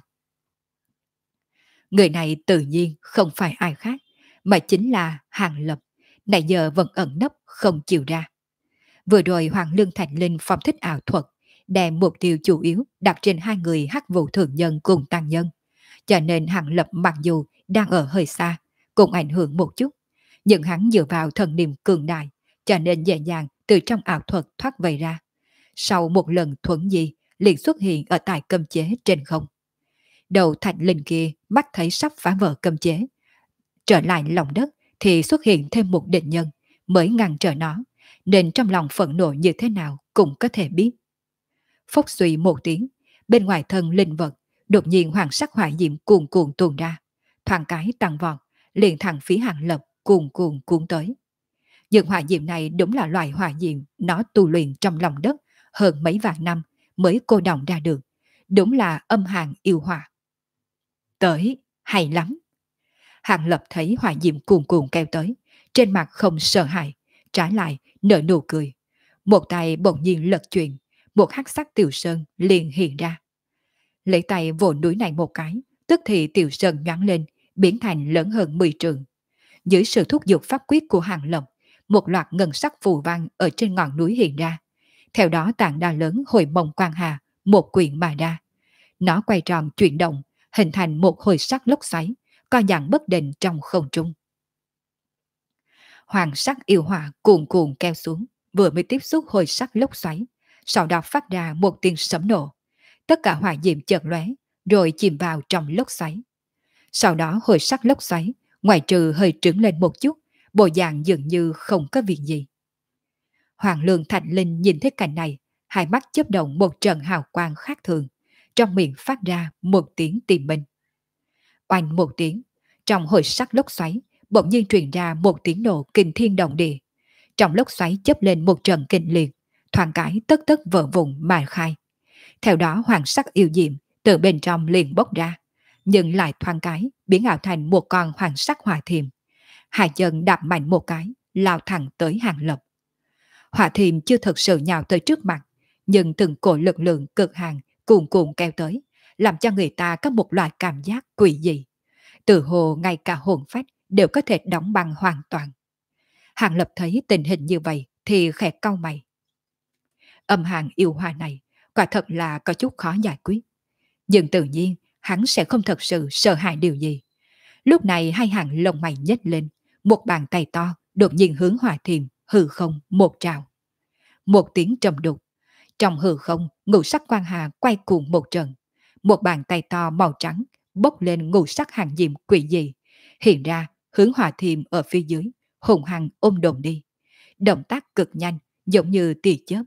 Người này tự nhiên không phải ai khác, mà chính là Hàng Lập, nãy giờ vẫn ẩn nấp không chịu ra. Vừa rồi Hoàng Lương Thành Linh phong thích ảo thuật, đem mục tiêu chủ yếu đặt trên hai người hắc vụ thường nhân cùng tăng nhân. Cho nên Hàng Lập mặc dù đang ở hơi xa, cũng ảnh hưởng một chút, nhưng hắn dựa vào thần niệm cường đại, cho nên dễ dàng từ trong ảo thuật thoát vây ra. Sau một lần thuẫn di, liền xuất hiện ở tại cấm chế trên không. Đầu Thạch Linh kia mắt thấy sắp phá vỡ cấm chế, trở lại lòng đất thì xuất hiện thêm một địch nhân mới ngăn trở nó, nên trong lòng phẫn nộ như thế nào cũng có thể biết. Phốc suy một tiếng, bên ngoài thân linh vật đột nhiên hoàng sắc hỏa diệm cuồn cuộn tuôn ra, thoáng cái tăng vọt, liền thẳng phía Hàng Lập cuồn cuộn cuốn tới. Nhưng hỏa diệm này đúng là loại hỏa diệm nó tu luyện trong lòng đất hơn mấy vạn năm mới cô đọng ra được, đúng là âm hàn yêu hỏa. Tới, hay lắm. Hàng Lập thấy hỏa diệm cuồn cuộn kéo tới, trên mặt không sợ hãi, trái lại nở nụ cười. Một tay bỗng nhiên lật chuyển, một hắc sắc tiểu sơn liền hiện ra. Lấy tay vỗ núi này một cái, tức thì tiểu sơn nhoáng lên, biến thành lớn hơn 10 trường. Dưới sự thúc giục pháp quyết của Hàng Lập, một loạt ngân sắc phù văn ở trên ngọn núi hiện ra. Theo đó tảng đá lớn hồi mông quang hà, một quyển mà ra. Nó quay tròn chuyển động, hình thành một hồi sắc lốc xoáy, co giãn bất định trong không trung. Hoàng sắc yêu hỏa cuồn cuộn kéo xuống, vừa mới tiếp xúc hồi sắc lốc xoáy, sau đó phát ra một tiếng sấm nổ. Tất cả hỏa diệm chợt lóe, rồi chìm vào trong lốc xoáy. Sau đó hồi sắc lốc xoáy, ngoài trừ hơi trứng lên một chút, bộ dạng dường như không có việc gì. Hoàng Lương Thành Linh nhìn thấy cảnh này, hai mắt chớp động một trận hào quang khác thường, trong miệng phát ra một tiếng tìm minh. Oanh một tiếng, trong hồi sắc lốc xoáy, bỗng nhiên truyền ra một tiếng nổ kinh thiên động địa. Trong lốc xoáy chớp lên một trận kinh liệt, thoáng cái tất tất vỡ vụn mà khai. Theo đó hoàng sắc yêu diệm từ bên trong liền bốc ra, nhưng lại thoáng cái biến ảo thành một con hoàng sắc hỏa thiềm. Hai chân đạp mạnh một cái, lao thẳng tới Hàng Lập. Hỏa thiềm chưa thực sự nhào tới trước mặt, nhưng từng cổ lực lượng cực hàng cuồn cuộn kéo tới, làm cho người ta có một loại cảm giác quỷ dị. Từ hồ ngay cả hồn phách đều có thể đóng băng hoàn toàn. Hàng Lập thấy tình hình như vậy thì khẽ cau mày. Âm hàn yêu hoa này quả thật là có chút khó giải quyết. Nhưng tự nhiên hắn sẽ không thật sự sợ hãi điều gì. Lúc này hai hàng lông mày nhếch lên, một bàn tay to đột nhiên hướng hỏa thiềm hư không một trào. Một tiếng trầm đục, trong hư không ngũ sắc quang hà quay cuồng một trận. Một bàn tay to màu trắng bốc lên ngũ sắc hàng diệm quỷ dị, hiện ra hướng hỏa thiềm ở phía dưới, hùng hăng ôm đồn đi. Động tác cực nhanh, giống như tia chớp.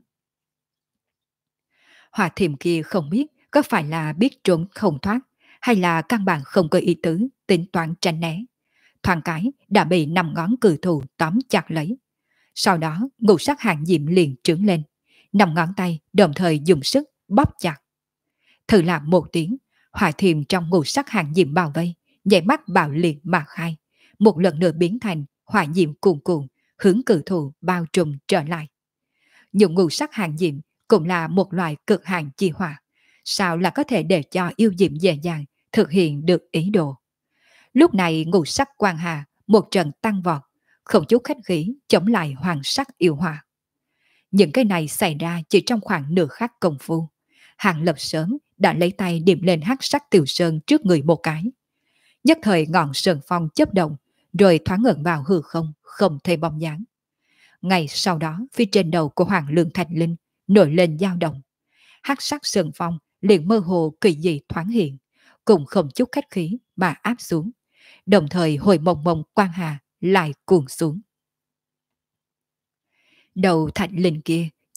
Hỏa thiềm kia không biết có phải là biết trốn không thoát, hay là căn bản không có ý tứ, tính toán tránh né. Thoáng cái đã bị 5 ngón cự thủ tóm chặt lấy. Sau đó ngũ sắc hàng diệm liền trướng lên, 5 ngón tay đồng thời dùng sức bóp chặt. Thử làm một tiếng, hỏa thiềm trong ngũ sắc hàng diệm bao vây, nhảy mắt bạo liệt mà khai, một lần nữa biến thành hỏa diệm cuồn cuộn, hướng cự thủ bao trùm trở lại. Những ngũ sắc hàng diệm cũng là một loại cực hạn chi hỏa, sao là có thể để cho yêu diệm dễ dàng thực hiện được ý đồ. Lúc này ngũ sắc quang hà một trận tăng vọt, không chút khách khí chống lại hoàng sắc yêu hỏa. Những cái này xảy ra chỉ trong khoảng nửa khắc công phu. Hàng Lập sớm đã lấy tay điểm lên hắc sắc tiểu sơn trước người một cái. Nhất thời ngọn sơn phong chớp động, rồi thoáng ẩn vào hư không, không thấy bóng dáng. Ngày sau đó, phía trên đầu của Hoàng Lương Thành Linh nổi lên dao động. Hắc sắc sơn phong liền mơ hồ kỳ dị thoáng hiện, cùng không chút khách khí mà áp xuống. Đồng thời hồi mông mông quang hà lại cuồng xuống. Đầu Thạch Linh kia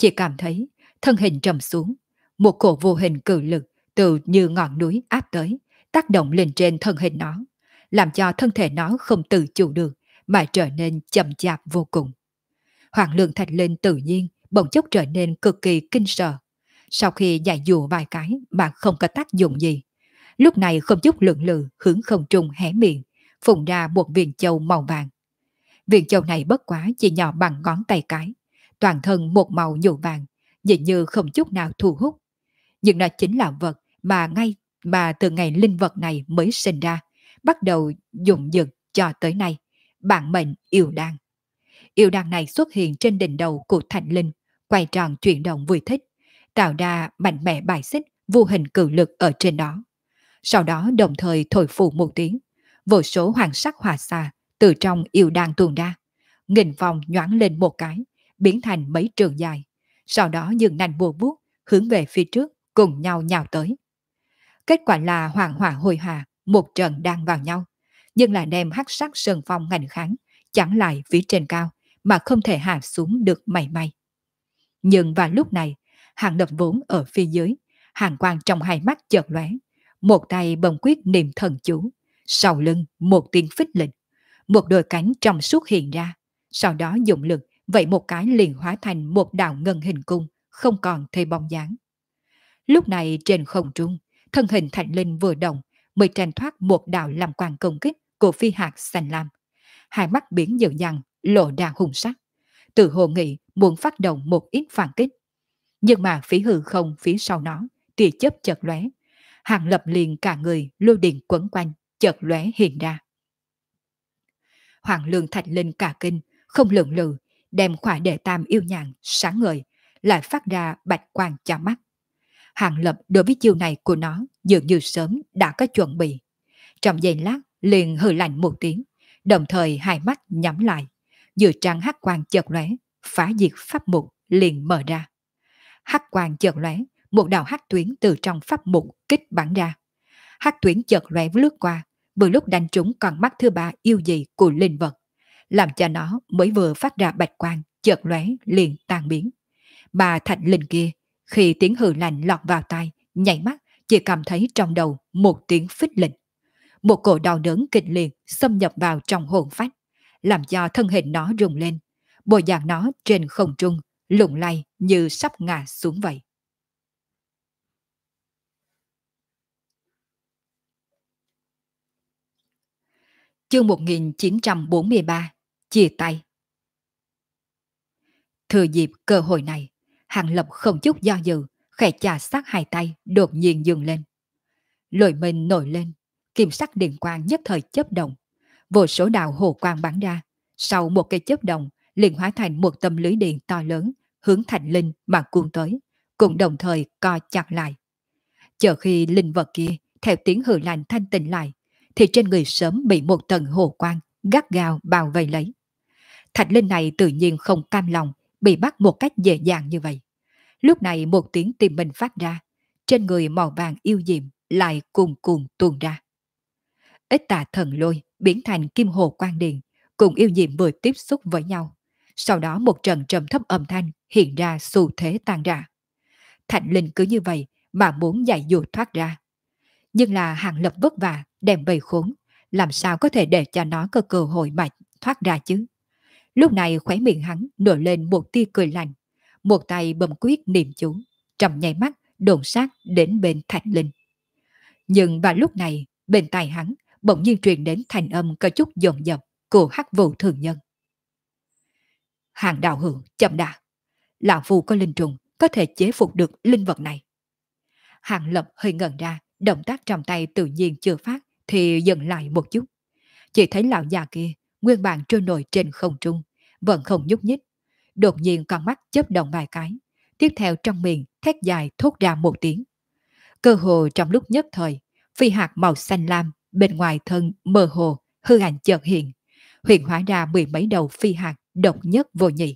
Chỉ cảm thấy thân hình trầm xuống, một cổ vô hình cự lực từ như ngọn núi áp tới, tác động lên trên thân hình nó, làm cho thân thể nó không tự chủ được mà trở nên chậm chạp vô cùng. Hoàng Lương Thạch Linh tự nhiên bỗng chốc trở nên cực kỳ kinh sợ. Sau khi giải dụ vài cái mà không có tác dụng gì, lúc này không chút lượng lự hướng không trung hé miệng, phun ra một viên châu màu vàng. Viên châu này bất quá chỉ nhỏ bằng ngón tay cái, toàn thân một màu nhuộm vàng, dường như không chút nào thu hút. Nhưng nó chính là vật mà từ ngày linh vật này mới sinh ra, bắt đầu dụng dực cho tới nay, bản mệnh yêu đan. Yêu đan này xuất hiện trên đỉnh đầu của Thành Linh, quay tròn chuyển động vui thích, tạo ra mạnh mẽ bài xích vô hình cự lực ở trên đó. Sau đó đồng thời thổi phù một tiếng, vô số hoàng sắc hỏa xà từ trong yêu đan tuôn ra, nghìn vòng nhoáng lên một cái, biến thành mấy trường dài. Sau đó dừng nành bùa vuốt hướng về phía trước cùng nhau nhào tới. Kết quả là hoàng hỏa hồi hà, một trận đang vào nhau, nhưng là đem hắc sắc sơn phong ngành kháng chặn lại phía trên cao mà không thể hạ xuống được mảy may. Nhưng vào lúc này, Hàng Lập vốn ở phía dưới, hàng quang trong hai mắt chợt lóe, một tay bấm quyết niệm thần chú, sau lưng một tiếng phích lịch, một đôi cánh trong suốt hiện ra, sau đó dùng lực vậy một cái liền hóa thành một đạo ngân hình cung, không còn thấy bóng dáng. Lúc này trên không trung, thân hình Thành Linh vừa động, mới tranh thoát một đạo làm quang công kích của phi hạt xanh lam. Hai mắt biến dữ dằn, lộ ra hung sắc. Từ hồ nghị muốn phát động một ít phản kích. Nhưng mà phía hư không phía sau nó, tia chớp chợt lóe. Hàng Lập liền cả người lôi điện quấn quanh, chợt lóe hiện ra. Hoàng Lương Thạch Linh cả kinh, không lượng lự, đem khỏa đệ tam yêu nhàn sáng ngời, lại phát ra bạch quang cho mắt. Hàng Lập đối với chiêu này của nó dường như sớm đã có chuẩn bị. Trong giây lát liền hừ lạnh một tiếng, đồng thời hai mắt nhắm lại, giữa trăng hắc quang chợt lóe, phá diệt pháp mục liền mở ra. Hắc quang chợt lóe, một đạo hắc tuyến từ trong pháp mục kích bắn ra. Hắc tuyến chợt lóe lướt qua, vừa lúc đánh trúng con mắt thứ ba yêu dị của linh vật, làm cho nó mới vừa phát ra bạch quang chợt lóe liền tan biến. Mà Thạch Linh kia, khi tiếng hừ lạnh lọt vào tai, nhảy mắt chỉ cảm thấy trong đầu một tiếng phích lịch. Một cổ đau đớn kịch liệt xâm nhập vào trong hồn phách, làm cho thân hình nó rung lên, bộ dạng nó trên không trung lung lay như sắp ngã xuống vậy. Chương 1943, chia tay. Thừa dịp cơ hội này, Hàng Lập không chút do dự, khẽ chà sát hai tay đột nhiên dừng lên. Lôi mình nổi lên, kim sắc điện quang nhất thời chớp động, vô số đạo hồ quang bắn ra, sau một cái chớp động liền hóa thành một tấm lưới điện to lớn hướng Thành Linh mà cuốn tới, cùng đồng thời co chặt lại. Chờ khi linh vật kia theo tiếng hừ lạnh thanh tịnh lại, thì trên người sớm bị một tầng hồ quang gắt gao bao vây lấy. Thạch Linh này tự nhiên không cam lòng bị bắt một cách dễ dàng như vậy. Lúc này một tiếng tim mình phát ra, trên người màu vàng yêu diệm lại cuồn cuộn tuôn ra. Ít tà thần lôi biến thành kim hồ quang điện, cùng yêu diệm vừa tiếp xúc với nhau. Sau đó một trận trầm thấp âm thanh hiện ra xu thế tan rã. Thạch Linh cứ như vậy mà muốn giải dụ thoát ra. Nhưng là Hàng Lập vất vả đem vây khốn, làm sao có thể để cho nó có cơ hội mà thoát ra chứ. Lúc này khóe miệng hắn nổi lên một tia cười lạnh, một tay bấm quyết niệm chú, trong nháy mắt đồn sát đến bên Thạch Linh. Nhưng vào lúc này, bên tai hắn bỗng nhiên truyền đến thành âm có chút dồn dập của Hắc Vụ Thường Nhân. Hàng đạo hữu chậm đã, lão phu có linh trùng có thể chế phục được linh vật này. Hàng Lập hơi ngẩn ra, động tác trong tay tự nhiên chưa phát thì dừng lại một chút. Chỉ thấy lão già kia nguyên bản trôi nổi trên không trung, vẫn không nhúc nhích. Đột nhiên con mắt chớp động vài cái, tiếp theo trong miệng thét dài thốt ra một tiếng. Cơ hồ trong lúc nhất thời, phi hạt màu xanh lam bên ngoài thân mơ hồ hư ảnh chợt hiện, huyền hóa ra mười mấy đầu phi hạt độc nhất vô nhị.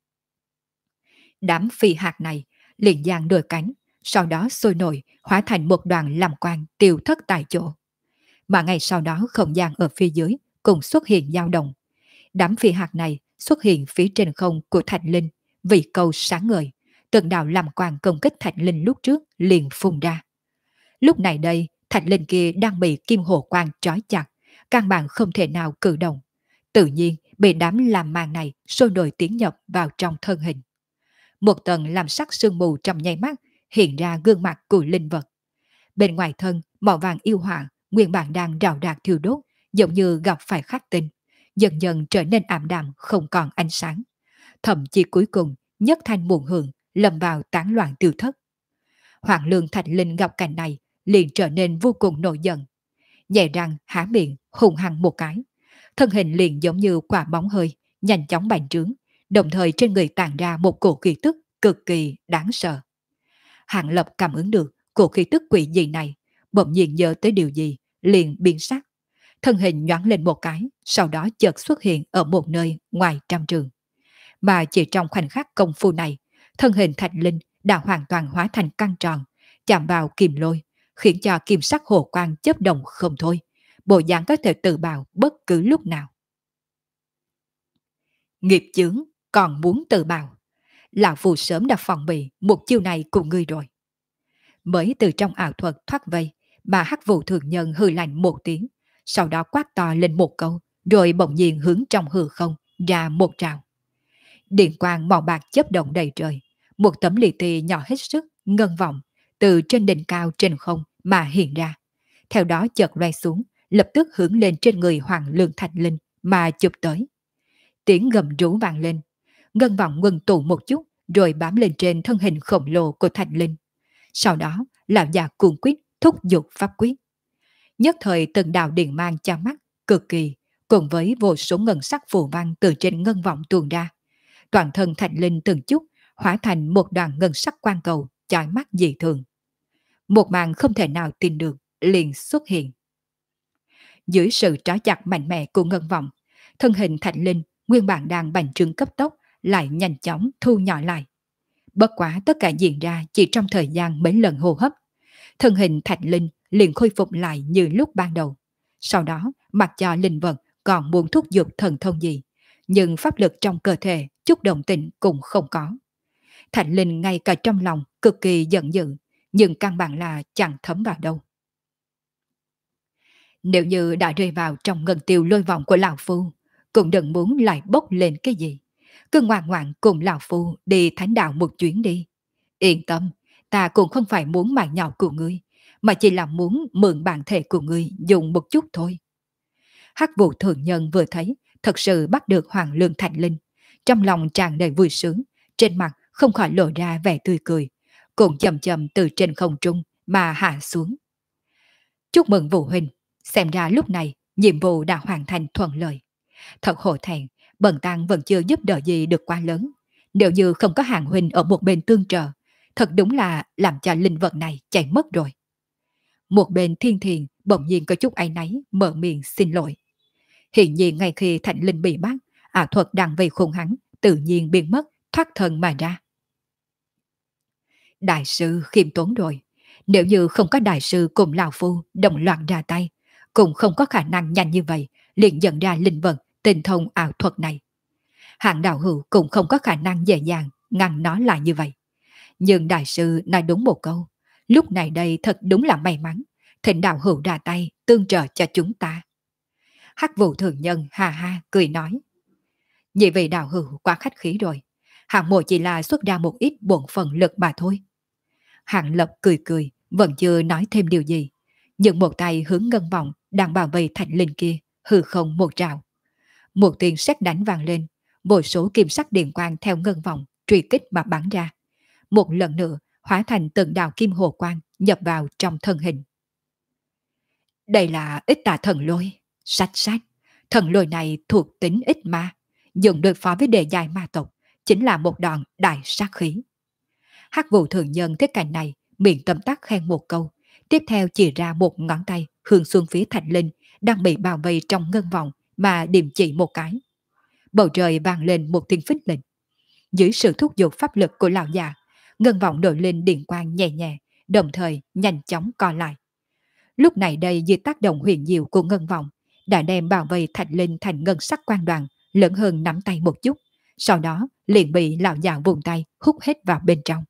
Đám phi hạt này liền giang đôi cánh, sau đó sôi nổi hóa thành một đoàn làm quang tiêu thất tại chỗ. Mà ngay sau đó không gian ở phía dưới cùng xuất hiện dao động. Đám phi hạt này xuất hiện phía trên không của Thạch Linh, vì câu sáng ngời, từng đạo làm quang công kích thạch linh lúc trước liền phun ra. Lúc này đây, thạch linh kia đang bị kim hồ quang trói chặt, căn bản không thể nào cử động. Tự nhiên bị đám làm màn này sôi nổi tiến nhập vào trong thân hình. Một tầng làm sắc sương mù trong nháy mắt hiện ra gương mặt của linh vật. Bên ngoài thân, màu vàng yêu hỏa nguyên bản đang rào rạc thiêu đốt, giống như gặp phải khắc tinh, dần dần trở nên ảm đạm không còn ánh sáng. Thậm chí cuối cùng, nhất thanh muộn hưởng, lầm vào tán loạn tiêu thất. Hoàng Lương Thạch Linh gặp cảnh này, liền trở nên vô cùng nổi giận. Nhẹ răng há miệng, hùng hăng một cái. Thân hình liền giống như quả bóng hơi, nhanh chóng bành trướng, đồng thời trên người tản ra một cổ khí tức cực kỳ đáng sợ. Hạng Lập cảm ứng được cổ khí tức quỷ dị này, bỗng nhiên nhớ tới điều gì, liền biến sắc. Thân hình nhoáng lên một cái, sau đó chợt xuất hiện ở một nơi ngoài trăm trường. Mà chỉ trong khoảnh khắc công phu này, thân hình Thạch Linh đã hoàn toàn hóa thành căng tròn, chạm vào kìm lôi, khiến cho kim sắc hồ quang chớp động không thôi. Bộ dáng có thể tự bào bất cứ lúc nào. Nghiệp chướng, còn muốn tự bào. Lão Phù sớm đã phòng bị một chiêu này của ngươi rồi. Mới từ trong ảo thuật thoát vây, mà Hắc Vụ Thường Nhân hừ lạnh một tiếng, sau đó quát to lên một câu, rồi bỗng nhiên hướng trong hư không ra một trào. Điện quang màu bạc chớp động đầy trời, một tấm lì tì nhỏ hết sức ngân vọng từ trên đỉnh cao trên không mà hiện ra. Theo đó chợt loay xuống, lập tức hướng lên trên người Hoàng Lương Thạch Linh mà chụp tới. Tiếng gầm rú vang lên, ngân vọng ngừng tụ một chút rồi bám lên trên thân hình khổng lồ của Thạch Linh. Sau đó, lão già cuồng quyết thúc giục pháp quyết. Nhất thời từng đạo điện mang cha mắt cực kỳ, cùng với vô số ngân sắc phù văn từ trên ngân vọng tuôn ra. Toàn thân Thạch Linh từng chút hóa thành một đoàn ngân sắc quang cầu chói mắt dị thường. Một màn không thể nào tin được liền xuất hiện. Dưới sự trói chặt mạnh mẽ của ngân vọng, thân hình Thạch Linh nguyên bản đang bành trướng cấp tốc lại nhanh chóng thu nhỏ lại. Bất quá tất cả diễn ra chỉ trong thời gian mấy lần hô hấp. Thân hình Thạch Linh liền khôi phục lại như lúc ban đầu. Sau đó, mặc cho linh vật còn muốn thúc giục thần thông gì, nhưng pháp lực trong cơ thể chút động tĩnh cũng không có. Thạch Linh ngay cả trong lòng cực kỳ giận dữ, nhưng căn bản là chẳng thấm vào đâu. Nếu như đã rơi vào trong ngân tiêu lôi vòng của Lão Phu, cũng đừng muốn lại bốc lên cái gì. Cứ ngoan ngoãn cùng Lão Phu đi thánh đạo một chuyến đi. Yên tâm, ta cũng không phải muốn mạng nhỏ của ngươi, mà chỉ là muốn mượn bản thể của ngươi dùng một chút thôi. Hắc Vụ Thượng Nhân vừa thấy, thật sự bắt được Hoàng Lương Thạch Linh. Trong lòng tràn đầy vui sướng, trên mặt không khỏi lộ ra vẻ tươi cười, cũng chậm chậm từ trên không trung mà hạ xuống. Chúc mừng Vũ Huynh, xem ra lúc này nhiệm vụ đã hoàn thành thuận lợi. Thật hổ thẹn, bần tăng vẫn chưa giúp đỡ gì được quá lớn. Nếu như không có Hàng Huynh ở một bên tương trợ, thật đúng là làm cho linh vật này chạy mất rồi. Một bên Thiên Thiền bỗng nhiên có chút áy náy mở miệng xin lỗi. Hiện nhiên ngay khi Thạch Linh bị bắt, ảo thuật đang vây khung hắn tự nhiên biến mất, thoát thân mà ra. Đại sư khiêm tốn rồi. Nếu như không có đại sư cùng Lão Phu đồng loạt ra tay, cũng không có khả năng nhanh như vậy liền dẫn ra linh vật tinh thông ảo thuật này. Hạng đạo hữu cũng không có khả năng dễ dàng ngăn nó lại như vậy. Nhưng đại sư nói đúng một câu, lúc này đây thật đúng là may mắn, thịnh đạo hữu ra tay tương trợ cho chúng ta. Hắc Vụ Thường Nhân ha ha cười nói. Nhị vị đạo hữu quá khách khí rồi, hạng mộ chỉ là xuất ra một ít bổn phận lực mà thôi. Hạng Lập cười cười, vẫn chưa nói thêm điều gì, nhưng một tay hướng ngân vọng đang bảo vệ Thạch Linh kia, hư không một trào. Một tiếng sét đánh vang lên, vô số kim sắc điện quang theo ngân vọng truy kích mà bắn ra. Một lần nữa hóa thành từng đạo kim hồ quang nhập vào trong thân hình. Đây là Ích Tà Thần Lôi, sách sách. Thần lôi này thuộc tính ít ma, dùng đối phó với đề dài ma tộc, chính là một đòn đại sát khí. Hắc Vụ Thường Nhân thấy cảnh này, miệng tâm tắc khen một câu, tiếp theo chỉ ra một ngón tay hướng xuống phía Thạch Linh đang bị bao vây trong ngân vọng mà điểm chỉ một cái. Bầu trời vang lên một tiếng phích lịch. Dưới sự thúc giục pháp lực của lão già, ngân vọng nổi lên điện quang nhẹ nhẹ, đồng thời nhanh chóng co lại. Lúc này đây dưới tác động huyền diệu của ngân vọng, đã đem bảo vệ Thạch Linh thành ngân sắc quang đoàn, lớn hơn nắm tay một chút, sau đó liền bị lão già vùng tay hút hết vào bên trong.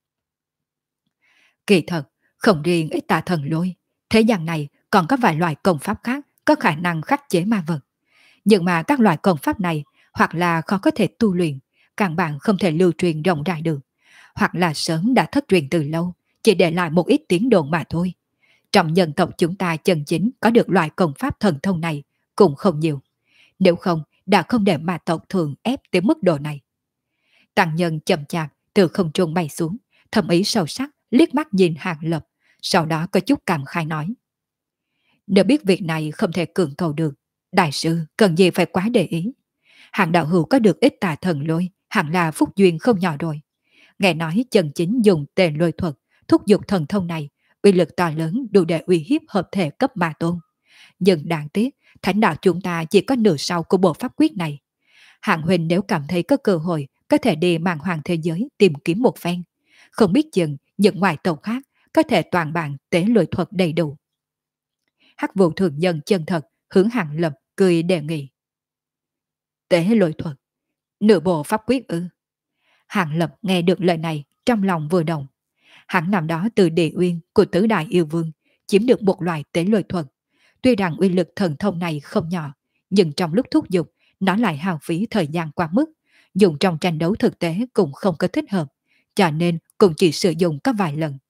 Kỳ thật, không riêng ít tà thần lôi, thế gian này còn có vài loại công pháp khác có khả năng khắc chế ma vật. Nhưng mà các loại công pháp này hoặc là khó có thể tu luyện, căn bản không thể lưu truyền rộng rãi được, hoặc là sớm đã thất truyền từ lâu, chỉ để lại một ít tiếng đồn mà thôi. Trong nhân tộc chúng ta chân chính có được loại công pháp thần thông này cũng không nhiều. Nếu không, đã không để ma tộc thường ép tới mức độ này. Tăng nhân chậm chạp từ không trung bay xuống, thầm ý sâu sắc liếc mắt nhìn Hàng Lập, sau đó có chút cảm khai nói. Nếu biết việc này không thể cường cầu được, đại sư cần gì phải quá để ý. Hàng đạo hữu có được ít tà thần lôi, hẳn là phúc duyên không nhỏ rồi. Nghe nói chân chính dùng tề lôi thuật, thúc giục thần thông này, uy lực to lớn đủ để uy hiếp hợp thể cấp ma tôn. Nhưng đáng tiếc, thánh đạo chúng ta chỉ có nửa sau của bộ pháp quyết này. Hạng huynh nếu cảm thấy có cơ hội, có thể đi màn hoàng thế giới tìm kiếm một phen. Không biết chừng những ngoại tộc khác có thể toàn bản tế lôi thuật đầy đủ. Hắc vụ thường nhân chân thật hướng Hàng Lập cười đề nghị. Tế lôi thuật, nửa bộ pháp quyết ư? Hàng Lập nghe được lời này trong lòng vừa động. Hắn nằm đó từ địa uyên của tứ đại yêu vương chiếm được một loại tế lôi thuật. Tuy rằng uy lực thần thông này không nhỏ, nhưng trong lúc thúc giục nó lại hao phí thời gian quá mức, dùng trong tranh đấu thực tế cũng không có thích hợp, cho nên cũng chỉ sử dụng có vài lần.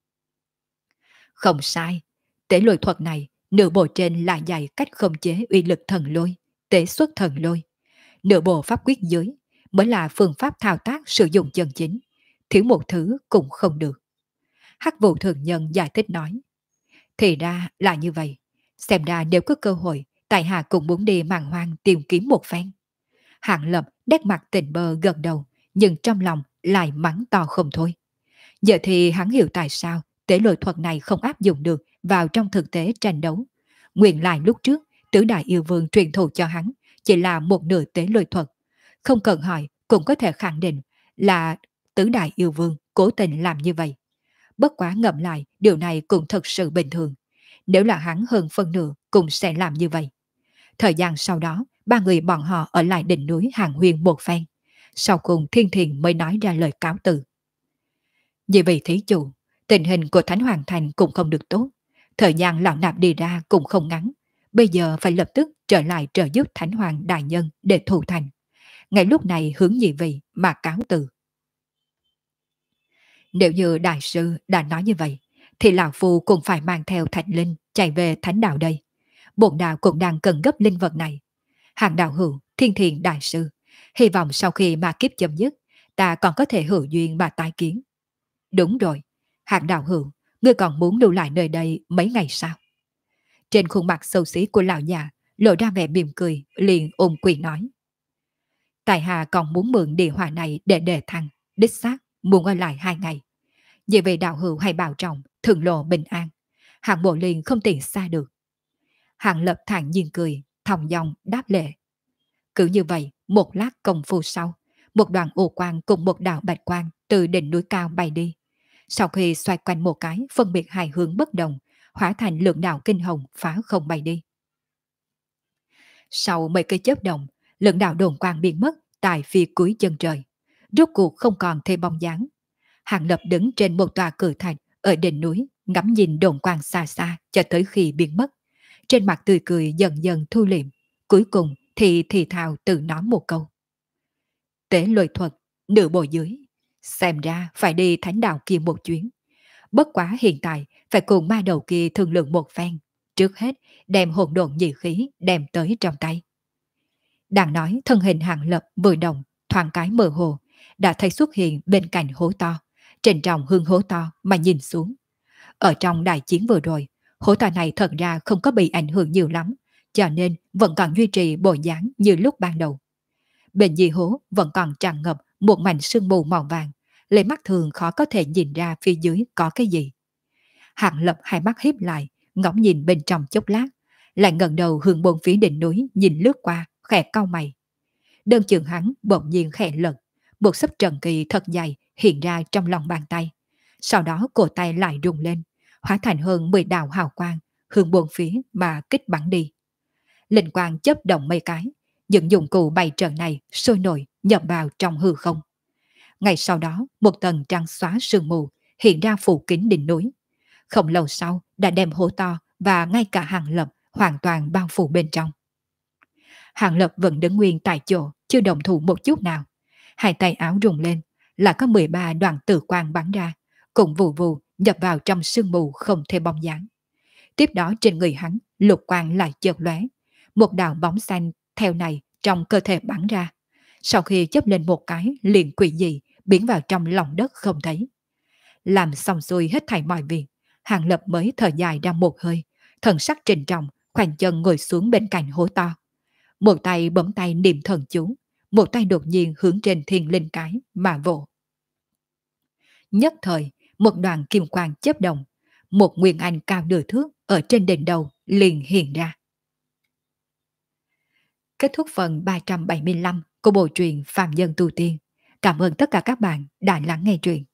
Không sai, tế lôi thuật này nửa bộ trên là dạy cách khống chế uy lực thần lôi, tế xuất thần lôi. Nửa bộ pháp quyết dưới mới là phương pháp thao tác sử dụng chân chính, thiếu một thứ cũng không được. Hắc vụ thường nhân giải thích nói. Thì ra là như vậy, xem ra nếu có cơ hội, tại hạ cũng muốn đi màn hoang tìm kiếm một phen. Hạng Lập đét mặt tình bơ gật đầu, nhưng trong lòng lại mắng to không thôi. Giờ thì hắn hiểu tại sao tế lôi thuật này không áp dụng được vào trong thực tế tranh đấu. Nguyên lại lúc trước, tứ đại yêu vương truyền thụ cho hắn chỉ là một nửa tế lôi thuật. Không cần hỏi cũng có thể khẳng định là tứ đại yêu vương cố tình làm như vậy. Bất quá ngẫm lại, điều này cũng thật sự bình thường. Nếu là hắn hơn phân nửa cũng sẽ làm như vậy. Thời gian sau đó, ba người bọn họ ở lại đỉnh núi Hàng Huyên một phen. Sau cùng Thiên Thiền mới nói ra lời cáo từ. Vì vị thí chủ, tình hình của Thánh Hoàng Thành cũng không được tốt. Thời gian lão nạp đi ra cũng không ngắn. Bây giờ phải lập tức trở lại trợ giúp Thánh Hoàng Đại Nhân để thủ thành. Ngay lúc này hướng nhị vị mà cáo từ. Nếu như đại sư đã nói như vậy, thì lão phu cũng phải mang theo Thạch Linh chạy về Thánh Đạo đây. Bổn đạo cũng đang cần gấp linh vật này. Hàng đạo hữu, Thiên Thiền đại sư, hy vọng sau khi mà kiếp chấm dứt, ta còn có thể hữu duyên mà tái kiến. Đúng rồi, Hàng đạo hữu, ngươi còn muốn lưu lại nơi đây mấy ngày sao? Trên khuôn mặt xấu xí của lão già lộ ra vẻ mỉm cười, liền ôm quyền nói. Tài hạ còn muốn mượn địa hỏa này để đề thăng, đích xác muốn ở lại 2 ngày. Vì vậy đạo hữu hay bảo trọng, thường lộ bình an. Hạng bộ liền không tiện xa được. Hạng Lập thản nhiên cười, thòng dòng đáp lệ. Cứ như vậy, một lát công phu sau, một đoàn ô quang cùng một đạo bạch quang từ đỉnh núi cao bay đi. Sau khi xoay quanh một cái, phân biệt hai hướng bất đồng, hóa thành lượng đạo kinh hồng phá không bay đi. Sau mấy cây chớp động, lượng đạo đồn quang biến mất tại phía cuối chân trời. Rốt cuộc không còn thêm bóng dáng. Hàng Lập đứng trên một tòa cử thạch ở đỉnh núi, ngắm nhìn đồn quang xa xa cho tới khi biến mất. Trên mặt tươi cười dần dần thu liệm, cuối cùng thì thào tự nói một câu. Tế lôi thuật, nửa bộ dưới, xem ra phải đi thánh đạo kia một chuyến. Bất quá hiện tại phải cùng ma đầu kia thương lượng một phen, trước hết đem hồn độn nhị khí đem tới trong tay. Đang nói thân hình Hàng Lập vừa động, thoáng cái mơ hồ, đã thấy xuất hiện bên cạnh hố to, trên trong hương hố to mà nhìn xuống. Ở trong đại chiến vừa rồi, hố to này thật ra không có bị ảnh hưởng nhiều lắm, cho nên vẫn còn duy trì bộ dáng như lúc ban đầu. Bên dưới hố vẫn còn tràn ngập một mảnh sương mù màu vàng, lấy mắt thường khó có thể nhìn ra phía dưới có cái gì. Hàng Lập hai mắt híp lại, ngóng nhìn bên trong chốc lát, lại ngẩng đầu hướng bốn phía đỉnh núi nhìn lướt qua, khẽ cau mày. Đơn chừng hắn bỗng nhiên khẽ lật, một sấp trần kỳ thật dày hiện ra trong lòng bàn tay. Sau đó cổ tay lại rung lên, hóa thành hơn 10 đạo hào quang, hướng bốn phía mà kích bắn đi. Linh quang chớp động mấy cái, những dụng cụ bày trận này sôi nổi nhập vào trong hư không. Ngay sau đó, một tầng trăng xóa sương mù hiện ra phủ kín đỉnh núi. Không lâu sau đã đem hố to và ngay cả Hàng Lập hoàn toàn bao phủ bên trong. Hàng Lập vẫn đứng nguyên tại chỗ, chưa động thủ một chút nào. Hai tay áo rung lên, là có 13 đoàn tử quang bắn ra, cùng vù vù nhập vào trong sương mù không thể bóng dáng. Tiếp đó trên người hắn, lục quang lại chợt lóe, một đạo bóng xanh theo này trong cơ thể bắn ra. Sau khi chớp lên một cái, liền quỷ dị biến vào trong lòng đất không thấy. Làm xong xuôi hết thảy mọi việc, Hàng Lập mới thở dài ra một hơi, thần sắc trịnh trọng, khoanh chân ngồi xuống bên cạnh hố to. Một tay bấm tay niệm thần chú, một tay đột nhiên hướng trên thiên linh cái mà vỗ. Nhất thời, một đoàn kim quang chớp động, một nguyên anh cao nửa thước ở trên đỉnh đầu liền hiện ra. Kết thúc phần 375 của bộ truyện Phàm Nhân Tu Tiên. Cảm ơn tất cả các bạn đã lắng nghe truyện.